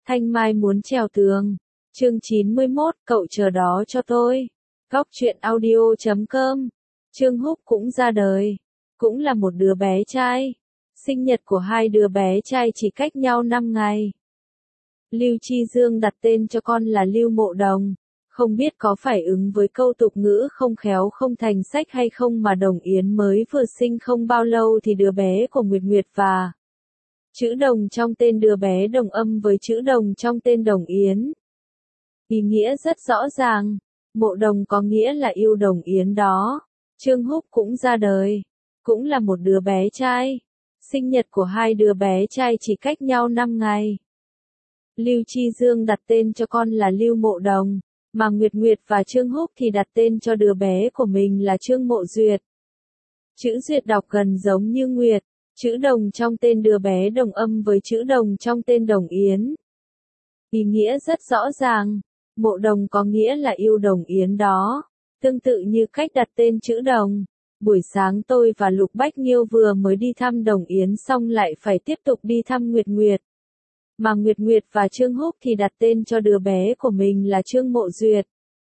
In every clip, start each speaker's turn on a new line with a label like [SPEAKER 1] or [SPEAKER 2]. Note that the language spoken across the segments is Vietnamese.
[SPEAKER 1] Thanh Mai muốn trèo tường. Chương 91, cậu chờ đó cho tôi. Góc truyện audio.com. Trương Húc cũng ra đời. Cũng là một đứa bé trai. Sinh nhật của hai đứa bé trai chỉ cách nhau 5 ngày. Lưu Chi Dương đặt tên cho con là Lưu Mộ Đồng. Không biết có phải ứng với câu tục ngữ không khéo không thành sách hay không mà Đồng Yến mới vừa sinh không bao lâu thì đứa bé của Nguyệt Nguyệt và chữ Đồng trong tên đứa bé đồng âm với chữ Đồng trong tên Đồng Yến. Ý nghĩa rất rõ ràng, Mộ Đồng có nghĩa là yêu Đồng Yến đó. Trương Húc cũng ra đời, cũng là một đứa bé trai. Sinh nhật của hai đứa bé trai chỉ cách nhau 5 ngày. Lưu Chi Dương đặt tên cho con là Lưu Mộ Đồng, mà Nguyệt Nguyệt và Trương Húc thì đặt tên cho đứa bé của mình là Trương Mộ Duyệt. Chữ Duyệt đọc gần giống như Nguyệt, chữ Đồng trong tên đứa bé đồng âm với chữ Đồng trong tên Đồng Yến. Ý nghĩa rất rõ ràng, Mộ Đồng có nghĩa là yêu Đồng Yến đó. Tương tự như cách đặt tên chữ Đồng. Buổi sáng tôi và Lục Bách Nhiêu vừa mới đi thăm Đồng Yến xong lại phải tiếp tục đi thăm Nguyệt Nguyệt. Mà Nguyệt Nguyệt và Trương Húc thì đặt tên cho đứa bé của mình là Trương Mộ Duyệt.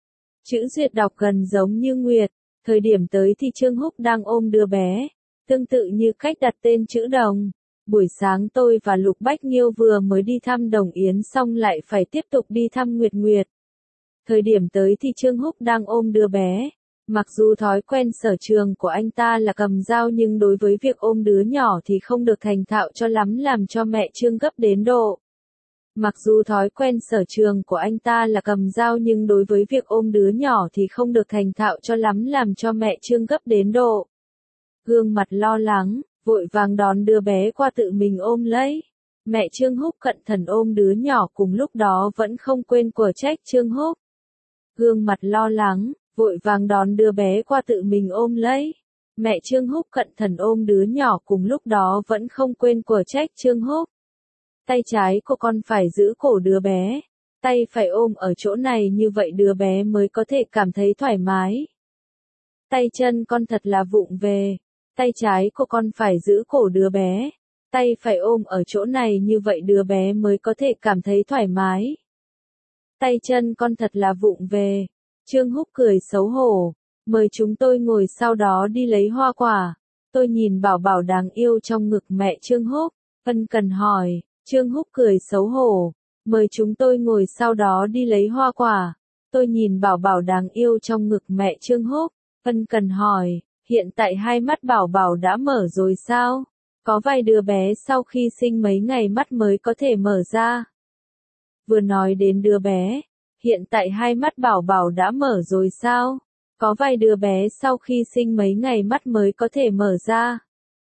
[SPEAKER 1] Chữ Duyệt đọc gần giống như Nguyệt, thời điểm tới thì Trương Húc đang ôm đứa bé. Tương tự như cách đặt tên chữ Đồng. Buổi sáng tôi và Lục Bách Nhiêu vừa mới đi thăm Đồng Yến xong lại phải tiếp tục đi thăm Nguyệt Nguyệt. Thời điểm tới thì Trương Húc đang ôm đứa bé. Mặc dù thói quen sở trường của anh ta là cầm dao nhưng đối với việc ôm đứa nhỏ thì không được thành thạo cho lắm làm cho mẹ Trương gấp đến độ. Mặc dù thói quen sở trường của anh ta là cầm dao nhưng đối với việc ôm đứa nhỏ thì không được thành thạo cho lắm làm cho mẹ Trương gấp đến độ. Gương mặt lo lắng, vội vàng đón đứa bé qua tự mình ôm lấy. Mẹ Trương Húc cẩn thận ôm đứa nhỏ cùng lúc đó vẫn không quên quở trách Trương Húc. Gương mặt lo lắng, vội vàng đón đứa bé qua tự mình ôm lấy. Mẹ Trương Húc cẩn thận ôm đứa nhỏ cùng lúc đó vẫn không quên quở trách Trương Húc. Tay trái của con phải giữ cổ đứa bé. Tay phải ôm ở chỗ này như vậy đứa bé mới có thể cảm thấy thoải mái. Tay chân con thật là vụng về. Tay trái của con phải giữ cổ đứa bé. Tay phải ôm ở chỗ này như vậy đứa bé mới có thể cảm thấy thoải mái. Tay chân con thật là vụng về. Trương Húc cười xấu hổ. Mời chúng tôi ngồi sau đó đi lấy hoa quả. Tôi nhìn Bảo Bảo đáng yêu trong ngực mẹ Trương Húc. Ân cần hỏi. Trương Húc cười xấu hổ. Mời chúng tôi ngồi sau đó đi lấy hoa quả. Tôi nhìn Bảo Bảo đáng yêu trong ngực mẹ Trương Húc. Ân cần hỏi. Hiện tại hai mắt Bảo Bảo đã mở rồi sao? Có vài đứa bé sau khi sinh mấy ngày mắt mới có thể mở ra. Vừa nói đến đứa bé. Hiện tại hai mắt Bảo Bảo đã mở rồi sao? Có vài đứa bé sau khi sinh mấy ngày mắt mới có thể mở ra.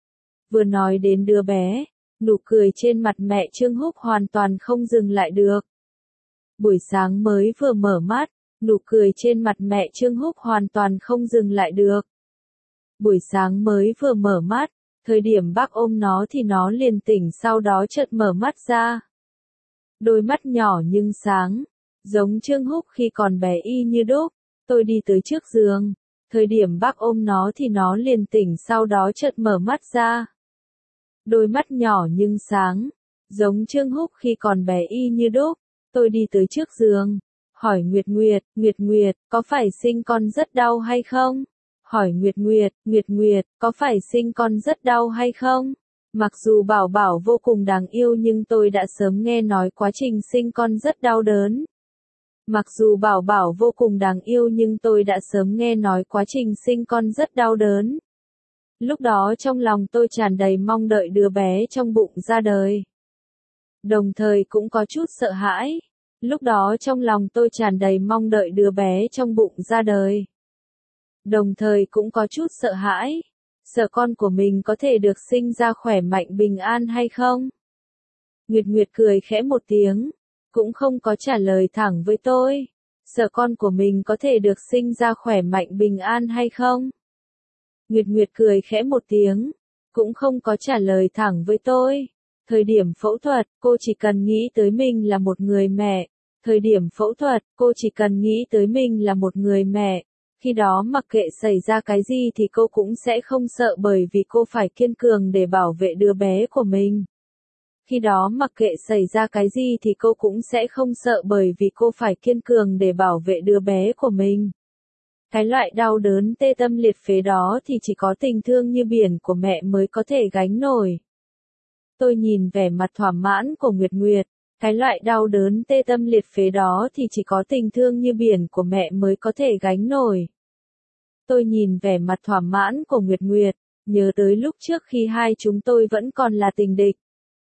[SPEAKER 1] Vừa nói đến đứa bé, nụ cười trên mặt mẹ Trương Húc hoàn toàn không dừng lại được. Buổi sáng mới vừa mở mắt, nụ cười trên mặt mẹ Trương Húc hoàn toàn không dừng lại được. Buổi sáng mới vừa mở mắt, thời điểm bác ôm nó thì nó liền tỉnh sau đó chợt mở mắt ra. Đôi mắt nhỏ nhưng sáng, giống Trương Húc khi còn bé y như đúc. Tôi đi tới trước giường, thời điểm bác ôm nó thì nó liền tỉnh sau đó chợt mở mắt ra. Đôi mắt nhỏ nhưng sáng, giống Trương Húc khi còn bé y như đúc. Tôi đi tới trước giường, hỏi Nguyệt Nguyệt, Nguyệt Nguyệt, có phải sinh con rất đau hay không? Hỏi Nguyệt Nguyệt, Nguyệt Nguyệt, có phải sinh con rất đau hay không? Mặc dù Bảo Bảo vô cùng đáng yêu nhưng tôi đã sớm nghe nói quá trình sinh con rất đau đớn. Mặc dù Bảo Bảo vô cùng đáng yêu nhưng tôi đã sớm nghe nói quá trình sinh con rất đau đớn. Lúc đó trong lòng tôi tràn đầy mong đợi đứa bé trong bụng ra đời. Đồng thời cũng có chút sợ hãi. Lúc đó trong lòng tôi tràn đầy mong đợi đứa bé trong bụng ra đời. Đồng thời cũng có chút sợ hãi. Sợ con của mình có thể được sinh ra khỏe mạnh bình an hay không? Nguyệt Nguyệt cười khẽ một tiếng. Cũng không có trả lời thẳng với tôi. Sợ con của mình có thể được sinh ra khỏe mạnh bình an hay không? Nguyệt Nguyệt cười khẽ một tiếng. Cũng không có trả lời thẳng với tôi. Thời điểm phẫu thuật, cô chỉ cần nghĩ tới mình là một người mẹ. Thời điểm phẫu thuật, cô chỉ cần nghĩ tới mình là một người mẹ. Khi đó mặc kệ xảy ra cái gì thì cô cũng sẽ không sợ bởi vì cô phải kiên cường để bảo vệ đứa bé của mình. Khi đó mặc kệ xảy ra cái gì thì cô cũng sẽ không sợ bởi vì cô phải kiên cường để bảo vệ đứa bé của mình. Cái loại đau đớn tê tâm liệt phế đó thì chỉ có tình thương như biển của mẹ mới có thể gánh nổi. Tôi nhìn vẻ mặt thỏa mãn của Nguyệt Nguyệt. Cái loại đau đớn tê tâm liệt phế đó thì chỉ có tình thương như biển của mẹ mới có thể gánh nổi. Tôi nhìn vẻ mặt thỏa mãn của Nguyệt Nguyệt, nhớ tới lúc trước khi hai chúng tôi vẫn còn là tình địch.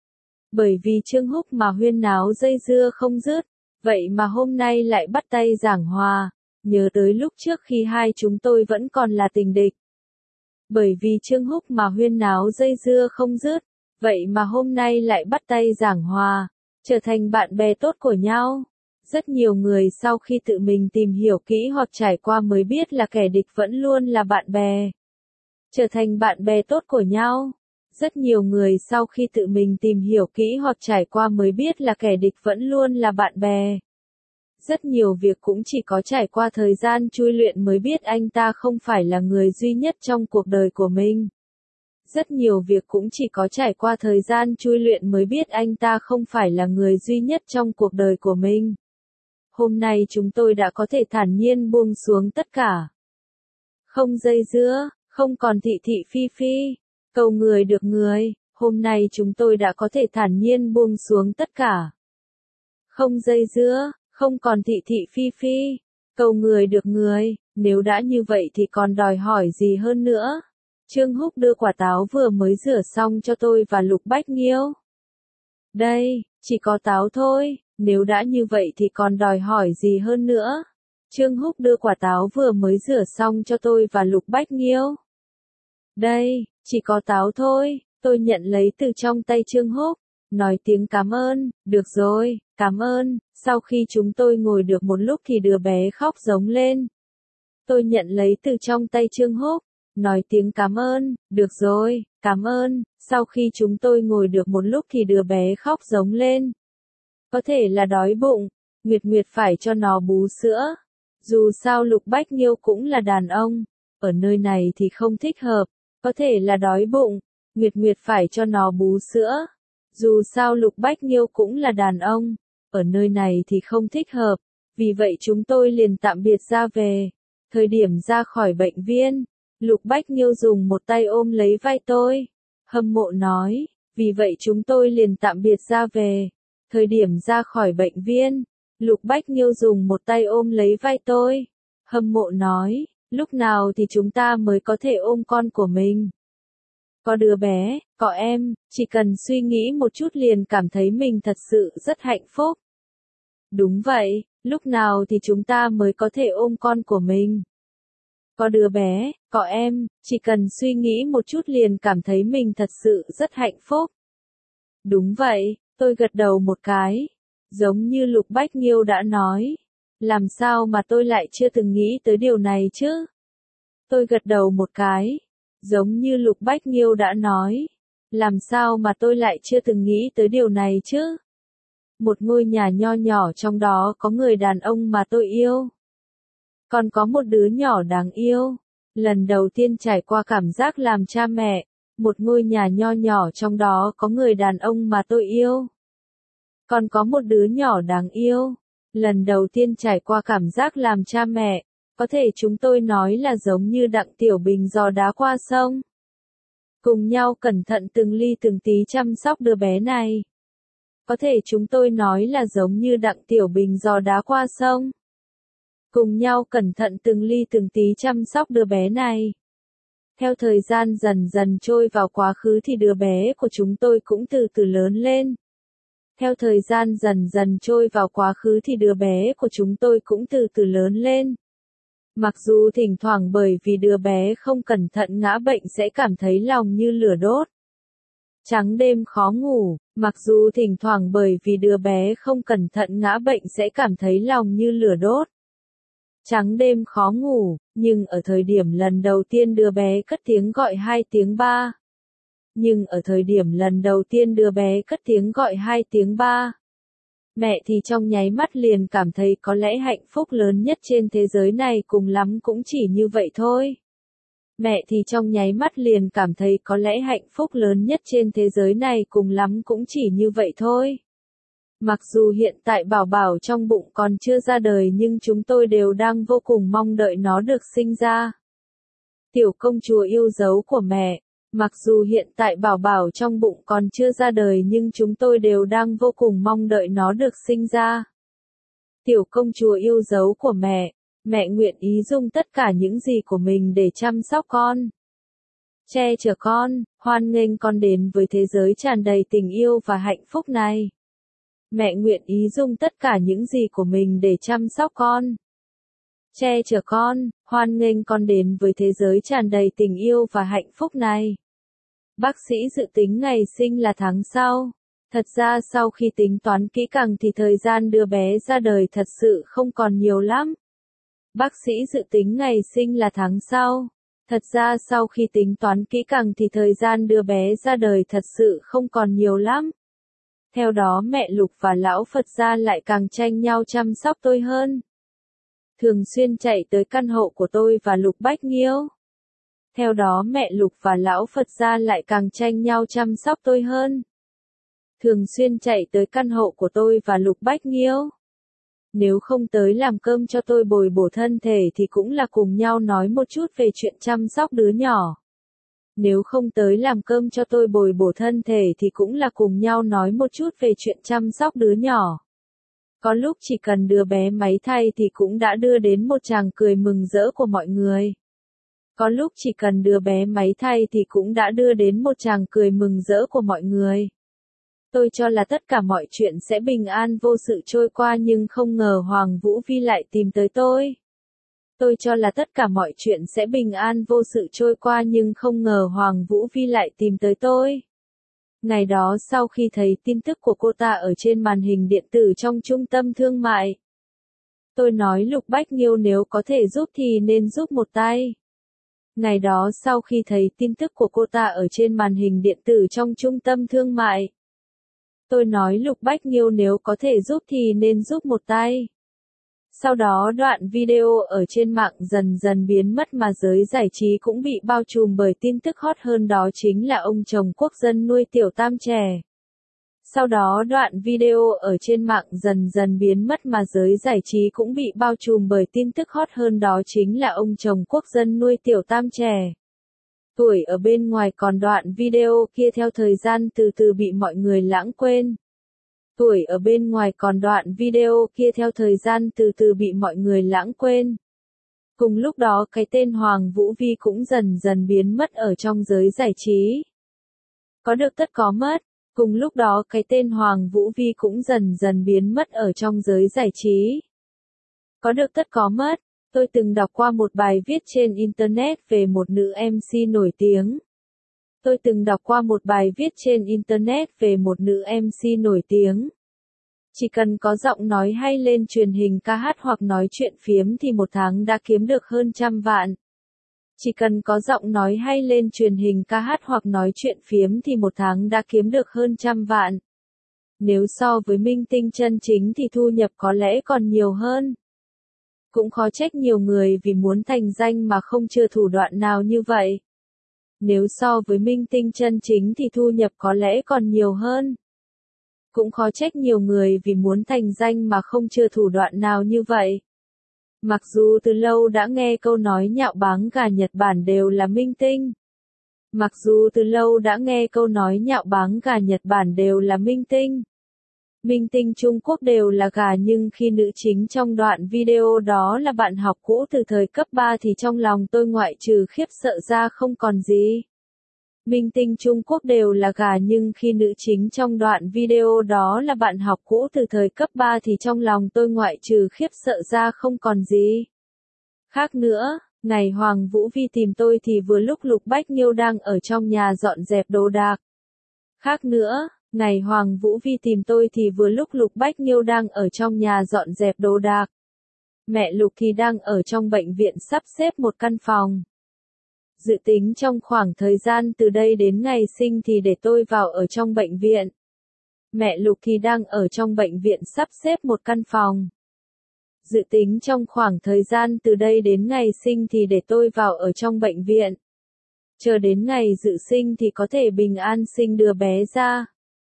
[SPEAKER 1] Bởi vì Trương Húc mà huyên náo dây dưa không dứt, vậy mà hôm nay lại bắt tay giảng hòa, nhớ tới lúc trước khi hai chúng tôi vẫn còn là tình địch. Bởi vì Trương Húc mà huyên náo dây dưa không dứt, vậy mà hôm nay lại bắt tay giảng hòa, trở thành bạn bè tốt của nhau. Rất nhiều người sau khi tự mình tìm hiểu kỹ hoặc trải qua mới biết là kẻ địch vẫn luôn là bạn bè. Trở thành bạn bè tốt của nhau. Rất nhiều người sau khi tự mình tìm hiểu kỹ hoặc trải qua mới biết là kẻ địch vẫn luôn là bạn bè. Rất nhiều việc cũng chỉ có trải qua thời gian chui luyện mới biết anh ta không phải là người duy nhất trong cuộc đời của mình. Rất nhiều việc cũng chỉ có trải qua thời gian chui luyện mới biết anh ta không phải là người duy nhất trong cuộc đời của mình. Hôm nay chúng tôi đã có thể thản nhiên buông xuống tất cả. Không dây dưa, không còn thị thị phi phi, cầu người được người, hôm nay chúng tôi đã có thể thản nhiên buông xuống tất cả. Không dây dưa, không còn thị thị phi phi, cầu người được người, nếu đã như vậy thì còn đòi hỏi gì hơn nữa. Trương Húc đưa quả táo vừa mới rửa xong cho tôi và Lục Bách Nghiêu. Đây, chỉ có táo thôi, nếu đã như vậy thì còn đòi hỏi gì hơn nữa. Trương Húc đưa quả táo vừa mới rửa xong cho tôi và Lục Bách Nghiêu. Đây, chỉ có táo thôi, tôi nhận lấy từ trong tay Trương Húc, nói tiếng cảm ơn, được rồi, cảm ơn. Sau khi chúng tôi ngồi được một lúc thì đứa bé khóc giống lên. Tôi nhận lấy từ trong tay Trương Húc, nói tiếng cảm ơn, được rồi, cảm ơn. Sau khi chúng tôi ngồi được một lúc thì đứa bé khóc giống lên. Có thể là đói bụng, Nguyệt Nguyệt phải cho nó bú sữa. Dù sao Lục Bách Nghiêu cũng là đàn ông, ở nơi này thì không thích hợp. Có thể là đói bụng, Nguyệt Nguyệt phải cho nó bú sữa. Dù sao Lục Bách Nghiêu cũng là đàn ông, ở nơi này thì không thích hợp. Vì vậy chúng tôi liền tạm biệt ra về. Thời điểm ra khỏi bệnh viện, Lục Bách Nghiêu dùng một tay ôm lấy vai tôi. Hâm mộ nói, vì vậy chúng tôi liền tạm biệt ra về. Thời điểm ra khỏi bệnh viện, Lục Bách Nghiêu dùng một tay ôm lấy vai tôi. Hâm mộ nói, lúc nào thì chúng ta mới có thể ôm con của mình? Có đứa bé, có em, chỉ cần suy nghĩ một chút liền cảm thấy mình thật sự rất hạnh phúc. Đúng vậy, lúc nào thì chúng ta mới có thể ôm con của mình? Có đứa bé, có em, chỉ cần suy nghĩ một chút liền cảm thấy mình thật sự rất hạnh phúc. Đúng vậy, tôi gật đầu một cái. Giống như Lục Bách Nghiêu đã nói. Làm sao mà tôi lại chưa từng nghĩ tới điều này chứ? Tôi gật đầu một cái. Giống như Lục Bách Nghiêu đã nói. Làm sao mà tôi lại chưa từng nghĩ tới điều này chứ? Một ngôi nhà nho nhỏ trong đó có người đàn ông mà tôi yêu. Còn có một đứa nhỏ đáng yêu. Lần đầu tiên trải qua cảm giác làm cha mẹ. Một ngôi nhà nho nhỏ trong đó có người đàn ông mà tôi yêu. Còn có một đứa nhỏ đáng yêu. Lần đầu tiên trải qua cảm giác làm cha mẹ. Có thể chúng tôi nói là giống như Đặng Tiểu Bình giò đá qua sông. Cùng nhau cẩn thận từng ly từng tí chăm sóc đứa bé này. Có thể chúng tôi nói là giống như Đặng Tiểu Bình giò đá qua sông. Cùng nhau cẩn thận từng ly từng tí chăm sóc đứa bé này. Theo thời gian dần dần trôi vào quá khứ thì đứa bé của chúng tôi cũng từ từ lớn lên. Theo thời gian dần dần trôi vào quá khứ thì đứa bé của chúng tôi cũng từ từ lớn lên. Mặc dù thỉnh thoảng bởi vì đứa bé không cẩn thận ngã bệnh sẽ cảm thấy lòng như lửa đốt. Trắng đêm khó ngủ, mặc dù thỉnh thoảng bởi vì đứa bé không cẩn thận ngã bệnh sẽ cảm thấy lòng như lửa đốt. Trắng đêm khó ngủ, nhưng ở thời điểm lần đầu tiên đứa bé cất tiếng gọi 2 tiếng ba. Nhưng ở thời điểm lần đầu tiên đứa bé cất tiếng gọi 2 tiếng ba. Mẹ thì trong nháy mắt liền cảm thấy có lẽ hạnh phúc lớn nhất trên thế giới này cùng lắm cũng chỉ như vậy thôi. Mẹ thì trong nháy mắt liền cảm thấy có lẽ hạnh phúc lớn nhất trên thế giới này cùng lắm cũng chỉ như vậy thôi. Mặc dù hiện tại bảo bảo trong bụng còn chưa ra đời nhưng chúng tôi đều đang vô cùng mong đợi nó được sinh ra. Tiểu công chúa yêu dấu của mẹ. Mặc dù hiện tại bảo bảo trong bụng còn chưa ra đời nhưng chúng tôi đều đang vô cùng mong đợi nó được sinh ra. Tiểu công chúa yêu dấu của mẹ. Mẹ nguyện ý dùng tất cả những gì của mình để chăm sóc con. Che chở con, hoan nghênh con đến với thế giới tràn đầy tình yêu và hạnh phúc này. Mẹ nguyện ý dùng tất cả những gì của mình để chăm sóc con. Che chở con, hoan nghênh con đến với thế giới tràn đầy tình yêu và hạnh phúc này. Bác sĩ dự tính ngày sinh là tháng sau. Thật ra sau khi tính toán kỹ càng thì thời gian đưa bé ra đời thật sự không còn nhiều lắm. Bác sĩ dự tính ngày sinh là tháng sau. Thật ra sau khi tính toán kỹ càng thì thời gian đưa bé ra đời thật sự không còn nhiều lắm. Theo đó mẹ Lục và lão Phật gia lại càng tranh nhau chăm sóc tôi hơn. Thường xuyên chạy tới căn hộ của tôi và Lục Bách Nghiêu. Theo đó mẹ Lục và lão Phật gia lại càng tranh nhau chăm sóc tôi hơn. Thường xuyên chạy tới căn hộ của tôi và Lục Bách Nghiêu. Nếu không tới làm cơm cho tôi bồi bổ thân thể thì cũng là cùng nhau nói một chút về chuyện chăm sóc đứa nhỏ. Nếu không tới làm cơm cho tôi bồi bổ thân thể thì cũng là cùng nhau nói một chút về chuyện chăm sóc đứa nhỏ. Có lúc chỉ cần đưa bé máy thay thì cũng đã đưa đến một tràng cười mừng rỡ của mọi người. Có lúc chỉ cần đưa bé máy thay thì cũng đã đưa đến một tràng cười mừng rỡ của mọi người. Tôi cho là tất cả mọi chuyện sẽ bình an vô sự trôi qua nhưng không ngờ Hoàng Vũ Vi lại tìm tới tôi. Tôi cho là tất cả mọi chuyện sẽ bình an vô sự trôi qua nhưng không ngờ Hoàng Vũ Vi lại tìm tới tôi. Ngày đó sau khi thấy tin tức của cô ta ở trên màn hình điện tử trong trung tâm thương mại. Tôi nói Lục Bách Nghiêu nếu có thể giúp thì nên giúp một tay. Ngày đó sau khi thấy tin tức của cô ta ở trên màn hình điện tử trong trung tâm thương mại. Tôi nói Lục Bách Nghiêu nếu có thể giúp thì nên giúp một tay. Sau đó đoạn video ở trên mạng dần dần biến mất mà giới giải trí cũng bị bao trùm bởi tin tức hot hơn đó chính là ông chồng quốc dân nuôi tiểu tam trẻ. Sau đó đoạn video ở trên mạng dần dần biến mất mà giới giải trí cũng bị bao trùm bởi tin tức hot hơn đó chính là ông chồng quốc dân nuôi tiểu tam trẻ. Tuổi ở bên ngoài còn đoạn video kia theo thời gian từ từ bị mọi người lãng quên. Tuổi ở bên ngoài còn đoạn video kia theo thời gian từ từ bị mọi người lãng quên. Cùng lúc đó cái tên Hoàng Vũ Vi cũng dần dần biến mất ở trong giới giải trí. Có được tất có mất. Cùng lúc đó cái tên Hoàng Vũ Vi cũng dần dần biến mất ở trong giới giải trí. Có được tất có mất. Tôi từng đọc qua một bài viết trên Internet về một nữ MC nổi tiếng. Tôi từng đọc qua một bài viết trên Internet về một nữ MC nổi tiếng. Chỉ cần có giọng nói hay lên truyền hình ca hát hoặc nói chuyện phiếm thì một tháng đã kiếm được hơn 100 vạn. Chỉ cần có giọng nói hay lên truyền hình ca hát hoặc nói chuyện phiếm thì một tháng đã kiếm được hơn 100 vạn. Nếu so với minh tinh chân chính thì thu nhập có lẽ còn nhiều hơn. Cũng khó trách nhiều người vì muốn thành danh mà không chưa thủ đoạn nào như vậy. Nếu so với minh tinh chân chính thì thu nhập có lẽ còn nhiều hơn. Cũng khó trách nhiều người vì muốn thành danh mà không chưa thủ đoạn nào như vậy. Mặc dù từ lâu đã nghe câu nói nhạo báng gà Nhật Bản đều là minh tinh. Mặc dù từ lâu đã nghe câu nói nhạo báng gà Nhật Bản đều là minh tinh. Minh tinh Trung Quốc đều là gà nhưng khi nữ chính trong đoạn video đó là bạn học cũ từ thời cấp 3 thì trong lòng tôi ngoại trừ khiếp sợ ra không còn gì. Minh tinh Trung Quốc đều là gà nhưng khi nữ chính trong đoạn video đó là bạn học cũ từ thời cấp 3 thì trong lòng tôi ngoại trừ khiếp sợ ra không còn gì. Khác nữa, ngày Hoàng Vũ Vi tìm tôi thì vừa lúc Lục Bách Nghiêu đang ở trong nhà dọn dẹp đồ đạc. Khác nữa, ngày Hoàng Vũ Vi tìm tôi thì vừa lúc Lục Bách Nghiêu đang ở trong nhà dọn dẹp đồ đạc. Mẹ Lục thì đang ở trong bệnh viện sắp xếp một căn phòng. Dự tính trong khoảng thời gian từ đây đến ngày sinh thì để tôi vào ở trong bệnh viện. Mẹ Lục thì đang ở trong bệnh viện sắp xếp một căn phòng. Dự tính trong khoảng thời gian từ đây đến ngày sinh thì để tôi vào ở trong bệnh viện. Chờ đến ngày dự sinh thì có thể bình an sinh đứa bé ra.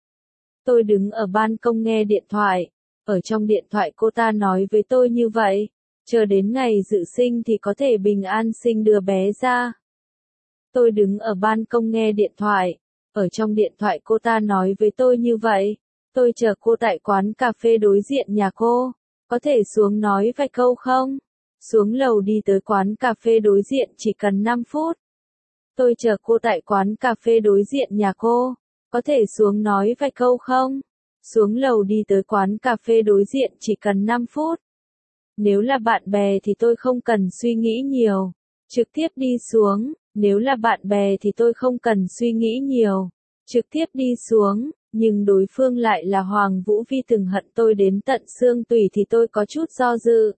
[SPEAKER 1] Tôi đứng ở ban công nghe điện thoại. Ở trong điện thoại cô ta nói với tôi như vậy. Chờ đến ngày dự sinh thì có thể bình an sinh đứa bé ra. Tôi đứng ở ban công nghe điện thoại. Ở trong điện thoại cô ta nói với tôi như vậy. Tôi chờ cô tại quán cà phê đối diện nhà cô. Có thể xuống nói vài câu không? Xuống lầu đi tới quán cà phê đối diện chỉ cần 5 phút. Tôi chờ cô tại quán cà phê đối diện nhà cô. Có thể xuống nói vài câu không? Xuống lầu đi tới quán cà phê đối diện chỉ cần 5 phút. Nếu là bạn bè thì tôi không cần suy nghĩ nhiều. Trực tiếp đi xuống. Nếu là bạn bè thì tôi không cần suy nghĩ nhiều. Trực tiếp đi xuống. Nhưng đối phương lại là Hoàng Vũ Vi từng hận tôi đến tận xương tủy thì tôi có chút do dự.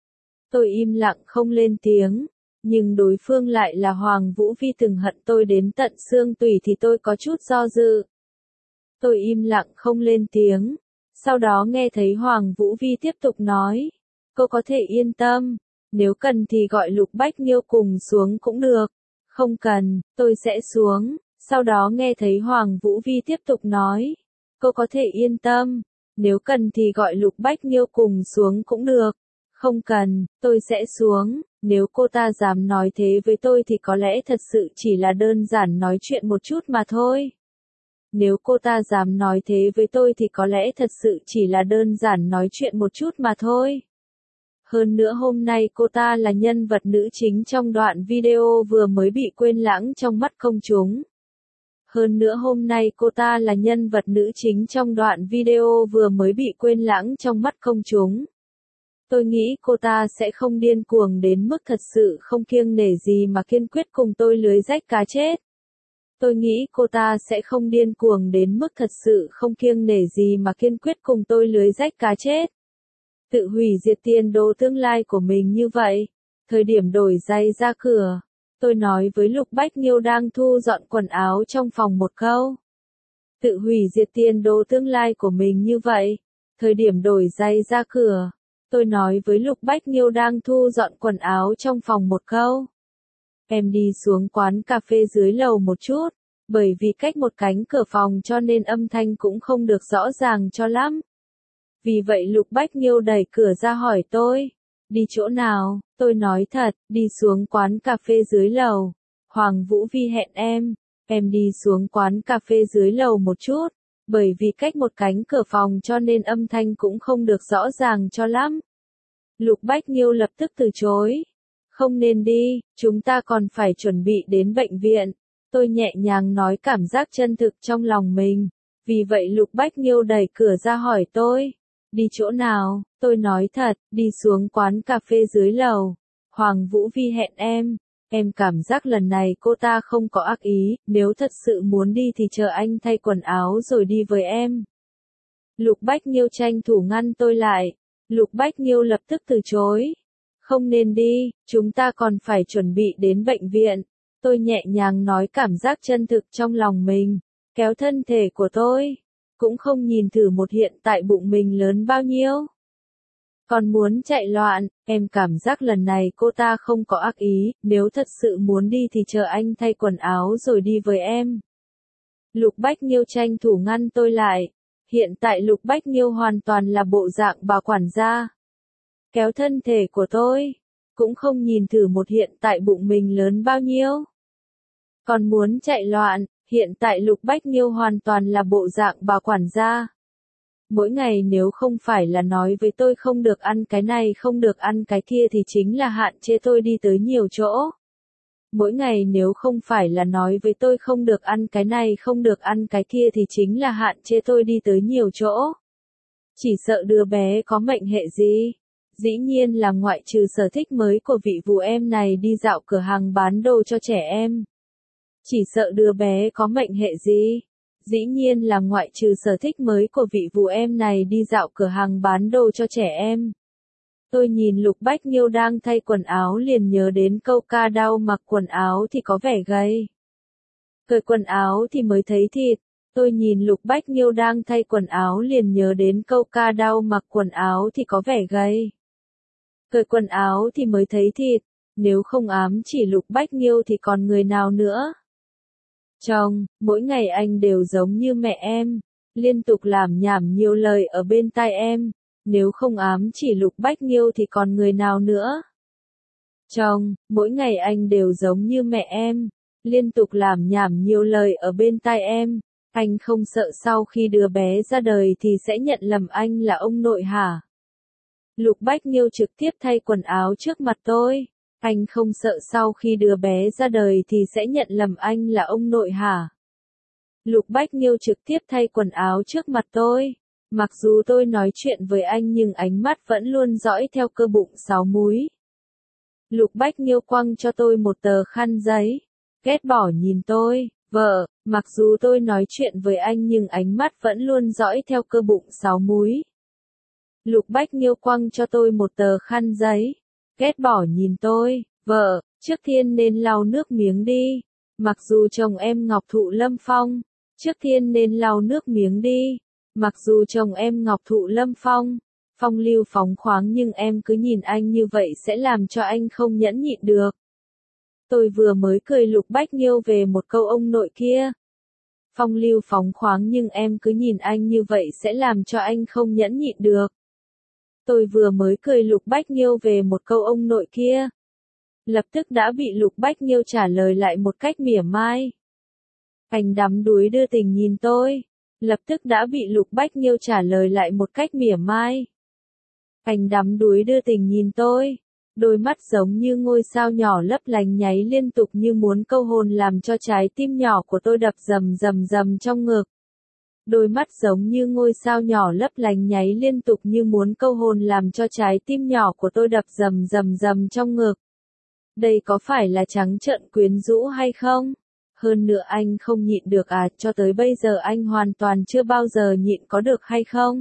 [SPEAKER 1] Tôi im lặng không lên tiếng. Nhưng đối phương lại là Hoàng Vũ Vi từng hận tôi đến tận xương tủy thì tôi có chút do dự. Tôi im lặng không lên tiếng. Sau đó nghe thấy Hoàng Vũ Vi tiếp tục nói. Cô có thể yên tâm. Nếu cần thì gọi Lục Bách Nhiêu cùng xuống cũng được. Không cần, tôi sẽ xuống. Sau đó nghe thấy Hoàng Vũ Vi tiếp tục nói. Cô có thể yên tâm. Nếu cần thì gọi Lục Bách Nhiêu cùng xuống cũng được. Không cần, tôi sẽ xuống. Nếu cô ta dám nói thế với tôi thì có lẽ thật sự chỉ là đơn giản nói chuyện một chút mà thôi. Nếu cô ta dám nói thế với tôi thì có lẽ thật sự chỉ là đơn giản nói chuyện một chút mà thôi. Hơn nữa hôm nay cô ta là nhân vật nữ chính trong đoạn video vừa mới bị quên lãng trong mắt công chúng. Hơn nữa hôm nay cô ta là nhân vật nữ chính trong đoạn video vừa mới bị quên lãng trong mắt công chúng. Tôi nghĩ cô ta sẽ không điên cuồng đến mức thật sự không kiêng nể gì mà kiên quyết cùng tôi lưới rách cá chết. Tôi nghĩ cô ta sẽ không điên cuồng đến mức thật sự không kiêng nể gì mà kiên quyết cùng tôi lưới rách cá chết. Tự hủy diệt tiền đồ tương lai của mình như vậy. Thời điểm đổi giày ra cửa, tôi nói với Lục Bách Nhiêu đang thu dọn quần áo trong phòng một câu. Tự hủy diệt tiền đồ tương lai của mình như vậy. Thời điểm đổi giày ra cửa, tôi nói với Lục Bách Nhiêu đang thu dọn quần áo trong phòng một câu. Em đi xuống quán cà phê dưới lầu một chút, bởi vì cách một cánh cửa phòng cho nên âm thanh cũng không được rõ ràng cho lắm. Vì vậy Lục Bách Nhiêu đẩy cửa ra hỏi tôi, đi chỗ nào? Tôi nói thật, đi xuống quán cà phê dưới lầu. Hoàng Vũ Vi hẹn em đi xuống quán cà phê dưới lầu một chút, bởi vì cách một cánh cửa phòng cho nên âm thanh cũng không được rõ ràng cho lắm. Lục Bách Nhiêu lập tức từ chối. Không nên đi, chúng ta còn phải chuẩn bị đến bệnh viện. Tôi nhẹ nhàng nói cảm giác chân thực trong lòng mình. Vì vậy Lục Bách Nhiêu đẩy cửa ra hỏi tôi, đi chỗ nào? Tôi nói thật, đi xuống quán cà phê dưới lầu. Hoàng Vũ Vi hẹn em cảm giác lần này cô ta không có ác ý, nếu thật sự muốn đi thì chờ anh thay quần áo rồi đi với em. Lục Bách Nhiêu tranh thủ ngăn tôi lại. Lục Bách Nhiêu lập tức từ chối. Không nên đi, chúng ta còn phải chuẩn bị đến bệnh viện. Tôi nhẹ nhàng nói cảm giác chân thực trong lòng mình, kéo thân thể của tôi. Cũng không nhìn thử một hiện tại bụng mình lớn bao nhiêu. Còn muốn chạy loạn, em cảm giác lần này cô ta không có ác ý, nếu thật sự muốn đi thì chờ anh thay quần áo rồi đi với em. Lục Bách Nhiêu tranh thủ ngăn tôi lại. Hiện tại Lục Bách Nhiêu hoàn toàn là bộ dạng bà quản gia. Kéo thân thể của tôi. Cũng không nhìn thử một hiện tại bụng mình lớn bao nhiêu. Còn muốn chạy loạn, hiện tại Lục Bách Nhiêu hoàn toàn là bộ dạng bà quản gia. Mỗi ngày nếu không phải là nói với tôi không được ăn cái này không được ăn cái kia thì chính là hạn chế tôi đi tới nhiều chỗ. Mỗi ngày nếu không phải là nói với tôi không được ăn cái này không được ăn cái kia thì chính là hạn chế tôi đi tới nhiều chỗ. Chỉ sợ đứa bé có mệnh hệ gì? Dĩ nhiên là ngoại trừ sở thích mới của vị vụ em này đi dạo cửa hàng bán đồ cho trẻ em. Chỉ sợ đứa bé có mệnh hệ gì? Dĩ nhiên là ngoại trừ sở thích mới của vị vụ em này đi dạo cửa hàng bán đồ cho trẻ em. Tôi nhìn Lục Bách Nhiêu đang thay quần áo liền nhớ đến câu ca đao mặc quần áo thì có vẻ gầy. Cởi quần áo thì mới thấy thịt. Tôi nhìn Lục Bách Nhiêu đang thay quần áo liền nhớ đến câu ca đao mặc quần áo thì có vẻ gầy. Cởi quần áo thì mới thấy thịt. Nếu không ám chỉ Lục Bách Nhiêu thì còn người nào nữa? Chồng, mỗi ngày anh đều giống như mẹ em, liên tục làm nhảm nhiều lời ở bên tai em, nếu không ám chỉ Lục Bách Nghiêu thì còn người nào nữa. Chồng, mỗi ngày anh đều giống như mẹ em, liên tục làm nhảm nhiều lời ở bên tai em, anh không sợ sau khi đứa bé ra đời thì sẽ nhận lầm anh là ông nội hả? Lục Bách Nghiêu trực tiếp thay quần áo trước mặt tôi. Anh không sợ sau khi đứa bé ra đời thì sẽ nhận lầm anh là ông nội hả? Lục Bách Nghiêu trực tiếp thay quần áo trước mặt tôi. Mặc dù tôi nói chuyện với anh nhưng ánh mắt vẫn luôn dõi theo cơ bụng 6 múi. Lục Bách Nghiêu quăng cho tôi một tờ khăn giấy. Ghét bỏ nhìn tôi. Vợ, mặc dù tôi nói chuyện với anh nhưng ánh mắt vẫn luôn dõi theo cơ bụng 6 múi. Lục Bách Nghiêu quăng cho tôi một tờ khăn giấy. Ghét bỏ nhìn tôi. Vợ, trước tiên nên lau nước miếng đi. Mặc dù chồng em Ngọc Thụ Lâm Phong. Trước tiên nên lau nước miếng đi. Mặc dù chồng em Ngọc Thụ Lâm Phong. Phong lưu phóng khoáng nhưng em cứ nhìn anh như vậy sẽ làm cho anh không nhẫn nhịn được. Tôi vừa mới cười Lục Bách Nghiêu về một câu ông nội kia. Phong lưu phóng khoáng nhưng em cứ nhìn anh như vậy sẽ làm cho anh không nhẫn nhịn được. Tôi vừa mới cười Lục Bách Nghiêu về một câu ông nội kia. Lập tức đã bị Lục Bách Nghiêu trả lời lại một cách mỉa mai. Anh đắm đuối đưa tình nhìn tôi. Lập tức đã bị Lục Bách Nghiêu trả lời lại một cách mỉa mai. Anh đắm đuối đưa tình nhìn tôi. Đôi mắt giống như ngôi sao nhỏ lấp lánh nháy liên tục như muốn câu hồn làm cho trái tim nhỏ của tôi đập rầm rầm rầm trong ngực. Đôi mắt giống như ngôi sao nhỏ lấp lánh nháy liên tục như muốn câu hồn làm cho trái tim nhỏ của tôi đập rầm rầm rầm trong ngực. Đây có phải là trắng trợn quyến rũ hay không? Hơn nữa anh không nhịn được à, cho tới bây giờ anh hoàn toàn chưa bao giờ nhịn có được hay không?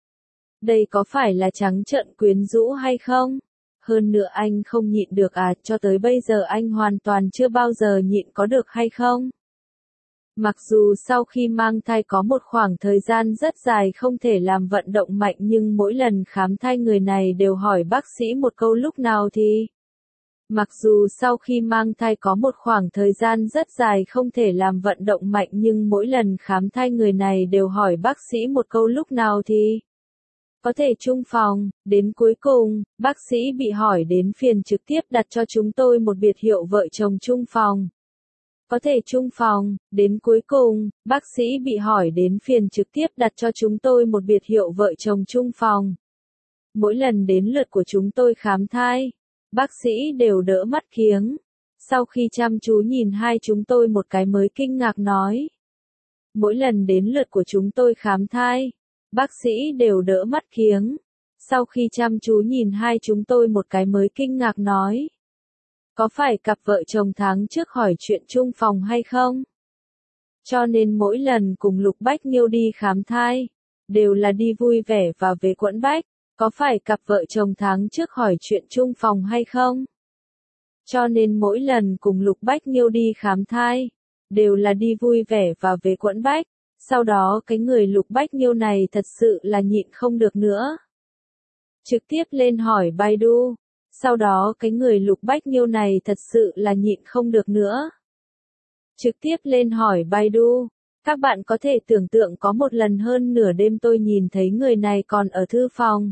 [SPEAKER 1] Đây có phải là trắng trợn quyến rũ hay không? Hơn nữa anh không nhịn được à, cho tới bây giờ anh hoàn toàn chưa bao giờ nhịn có được hay không? Mặc dù sau khi mang thai có một khoảng thời gian rất dài không thể làm vận động mạnh nhưng mỗi lần khám thai người này đều hỏi bác sĩ một câu lúc nào thì. Mặc dù sau khi mang thai có một khoảng thời gian rất dài không thể làm vận động mạnh nhưng mỗi lần khám thai người này đều hỏi bác sĩ một câu lúc nào thì. Có thể chung phòng, đến cuối cùng, bác sĩ bị hỏi đến phiền trực tiếp đặt cho chúng tôi một biệt hiệu vợ chồng chung phòng. Có thể chung phòng, đến cuối cùng, bác sĩ bị hỏi đến phiền trực tiếp đặt cho chúng tôi một biệt hiệu vợ chồng chung phòng. Mỗi lần đến lượt của chúng tôi khám thai, bác sĩ đều đỡ mắt kiếng. Sau khi chăm chú nhìn hai chúng tôi một cái mới kinh ngạc nói. Mỗi lần đến lượt của chúng tôi khám thai, bác sĩ đều đỡ mắt kiếng. Sau khi chăm chú nhìn hai chúng tôi một cái mới kinh ngạc nói. Có phải cặp vợ chồng tháng trước hỏi chuyện chung phòng hay không? Cho nên mỗi lần cùng Lục Bách Nghiêu đi khám thai, đều là đi vui vẻ và về quẫn bách. Có phải cặp vợ chồng tháng trước hỏi chuyện chung phòng hay không? Cho nên mỗi lần cùng Lục Bách Nghiêu đi khám thai, đều là đi vui vẻ và về quẫn bách. Sau đó cái người Lục Bách Nghiêu này thật sự là nhịn không được nữa. Trực tiếp lên hỏi Baidu. Sau đó cái người Lục Bách Nghiêu này thật sự là nhịn không được nữa. Trực tiếp lên hỏi Baidu. Các bạn có thể tưởng tượng có một lần hơn nửa đêm tôi nhìn thấy người này còn ở thư phòng.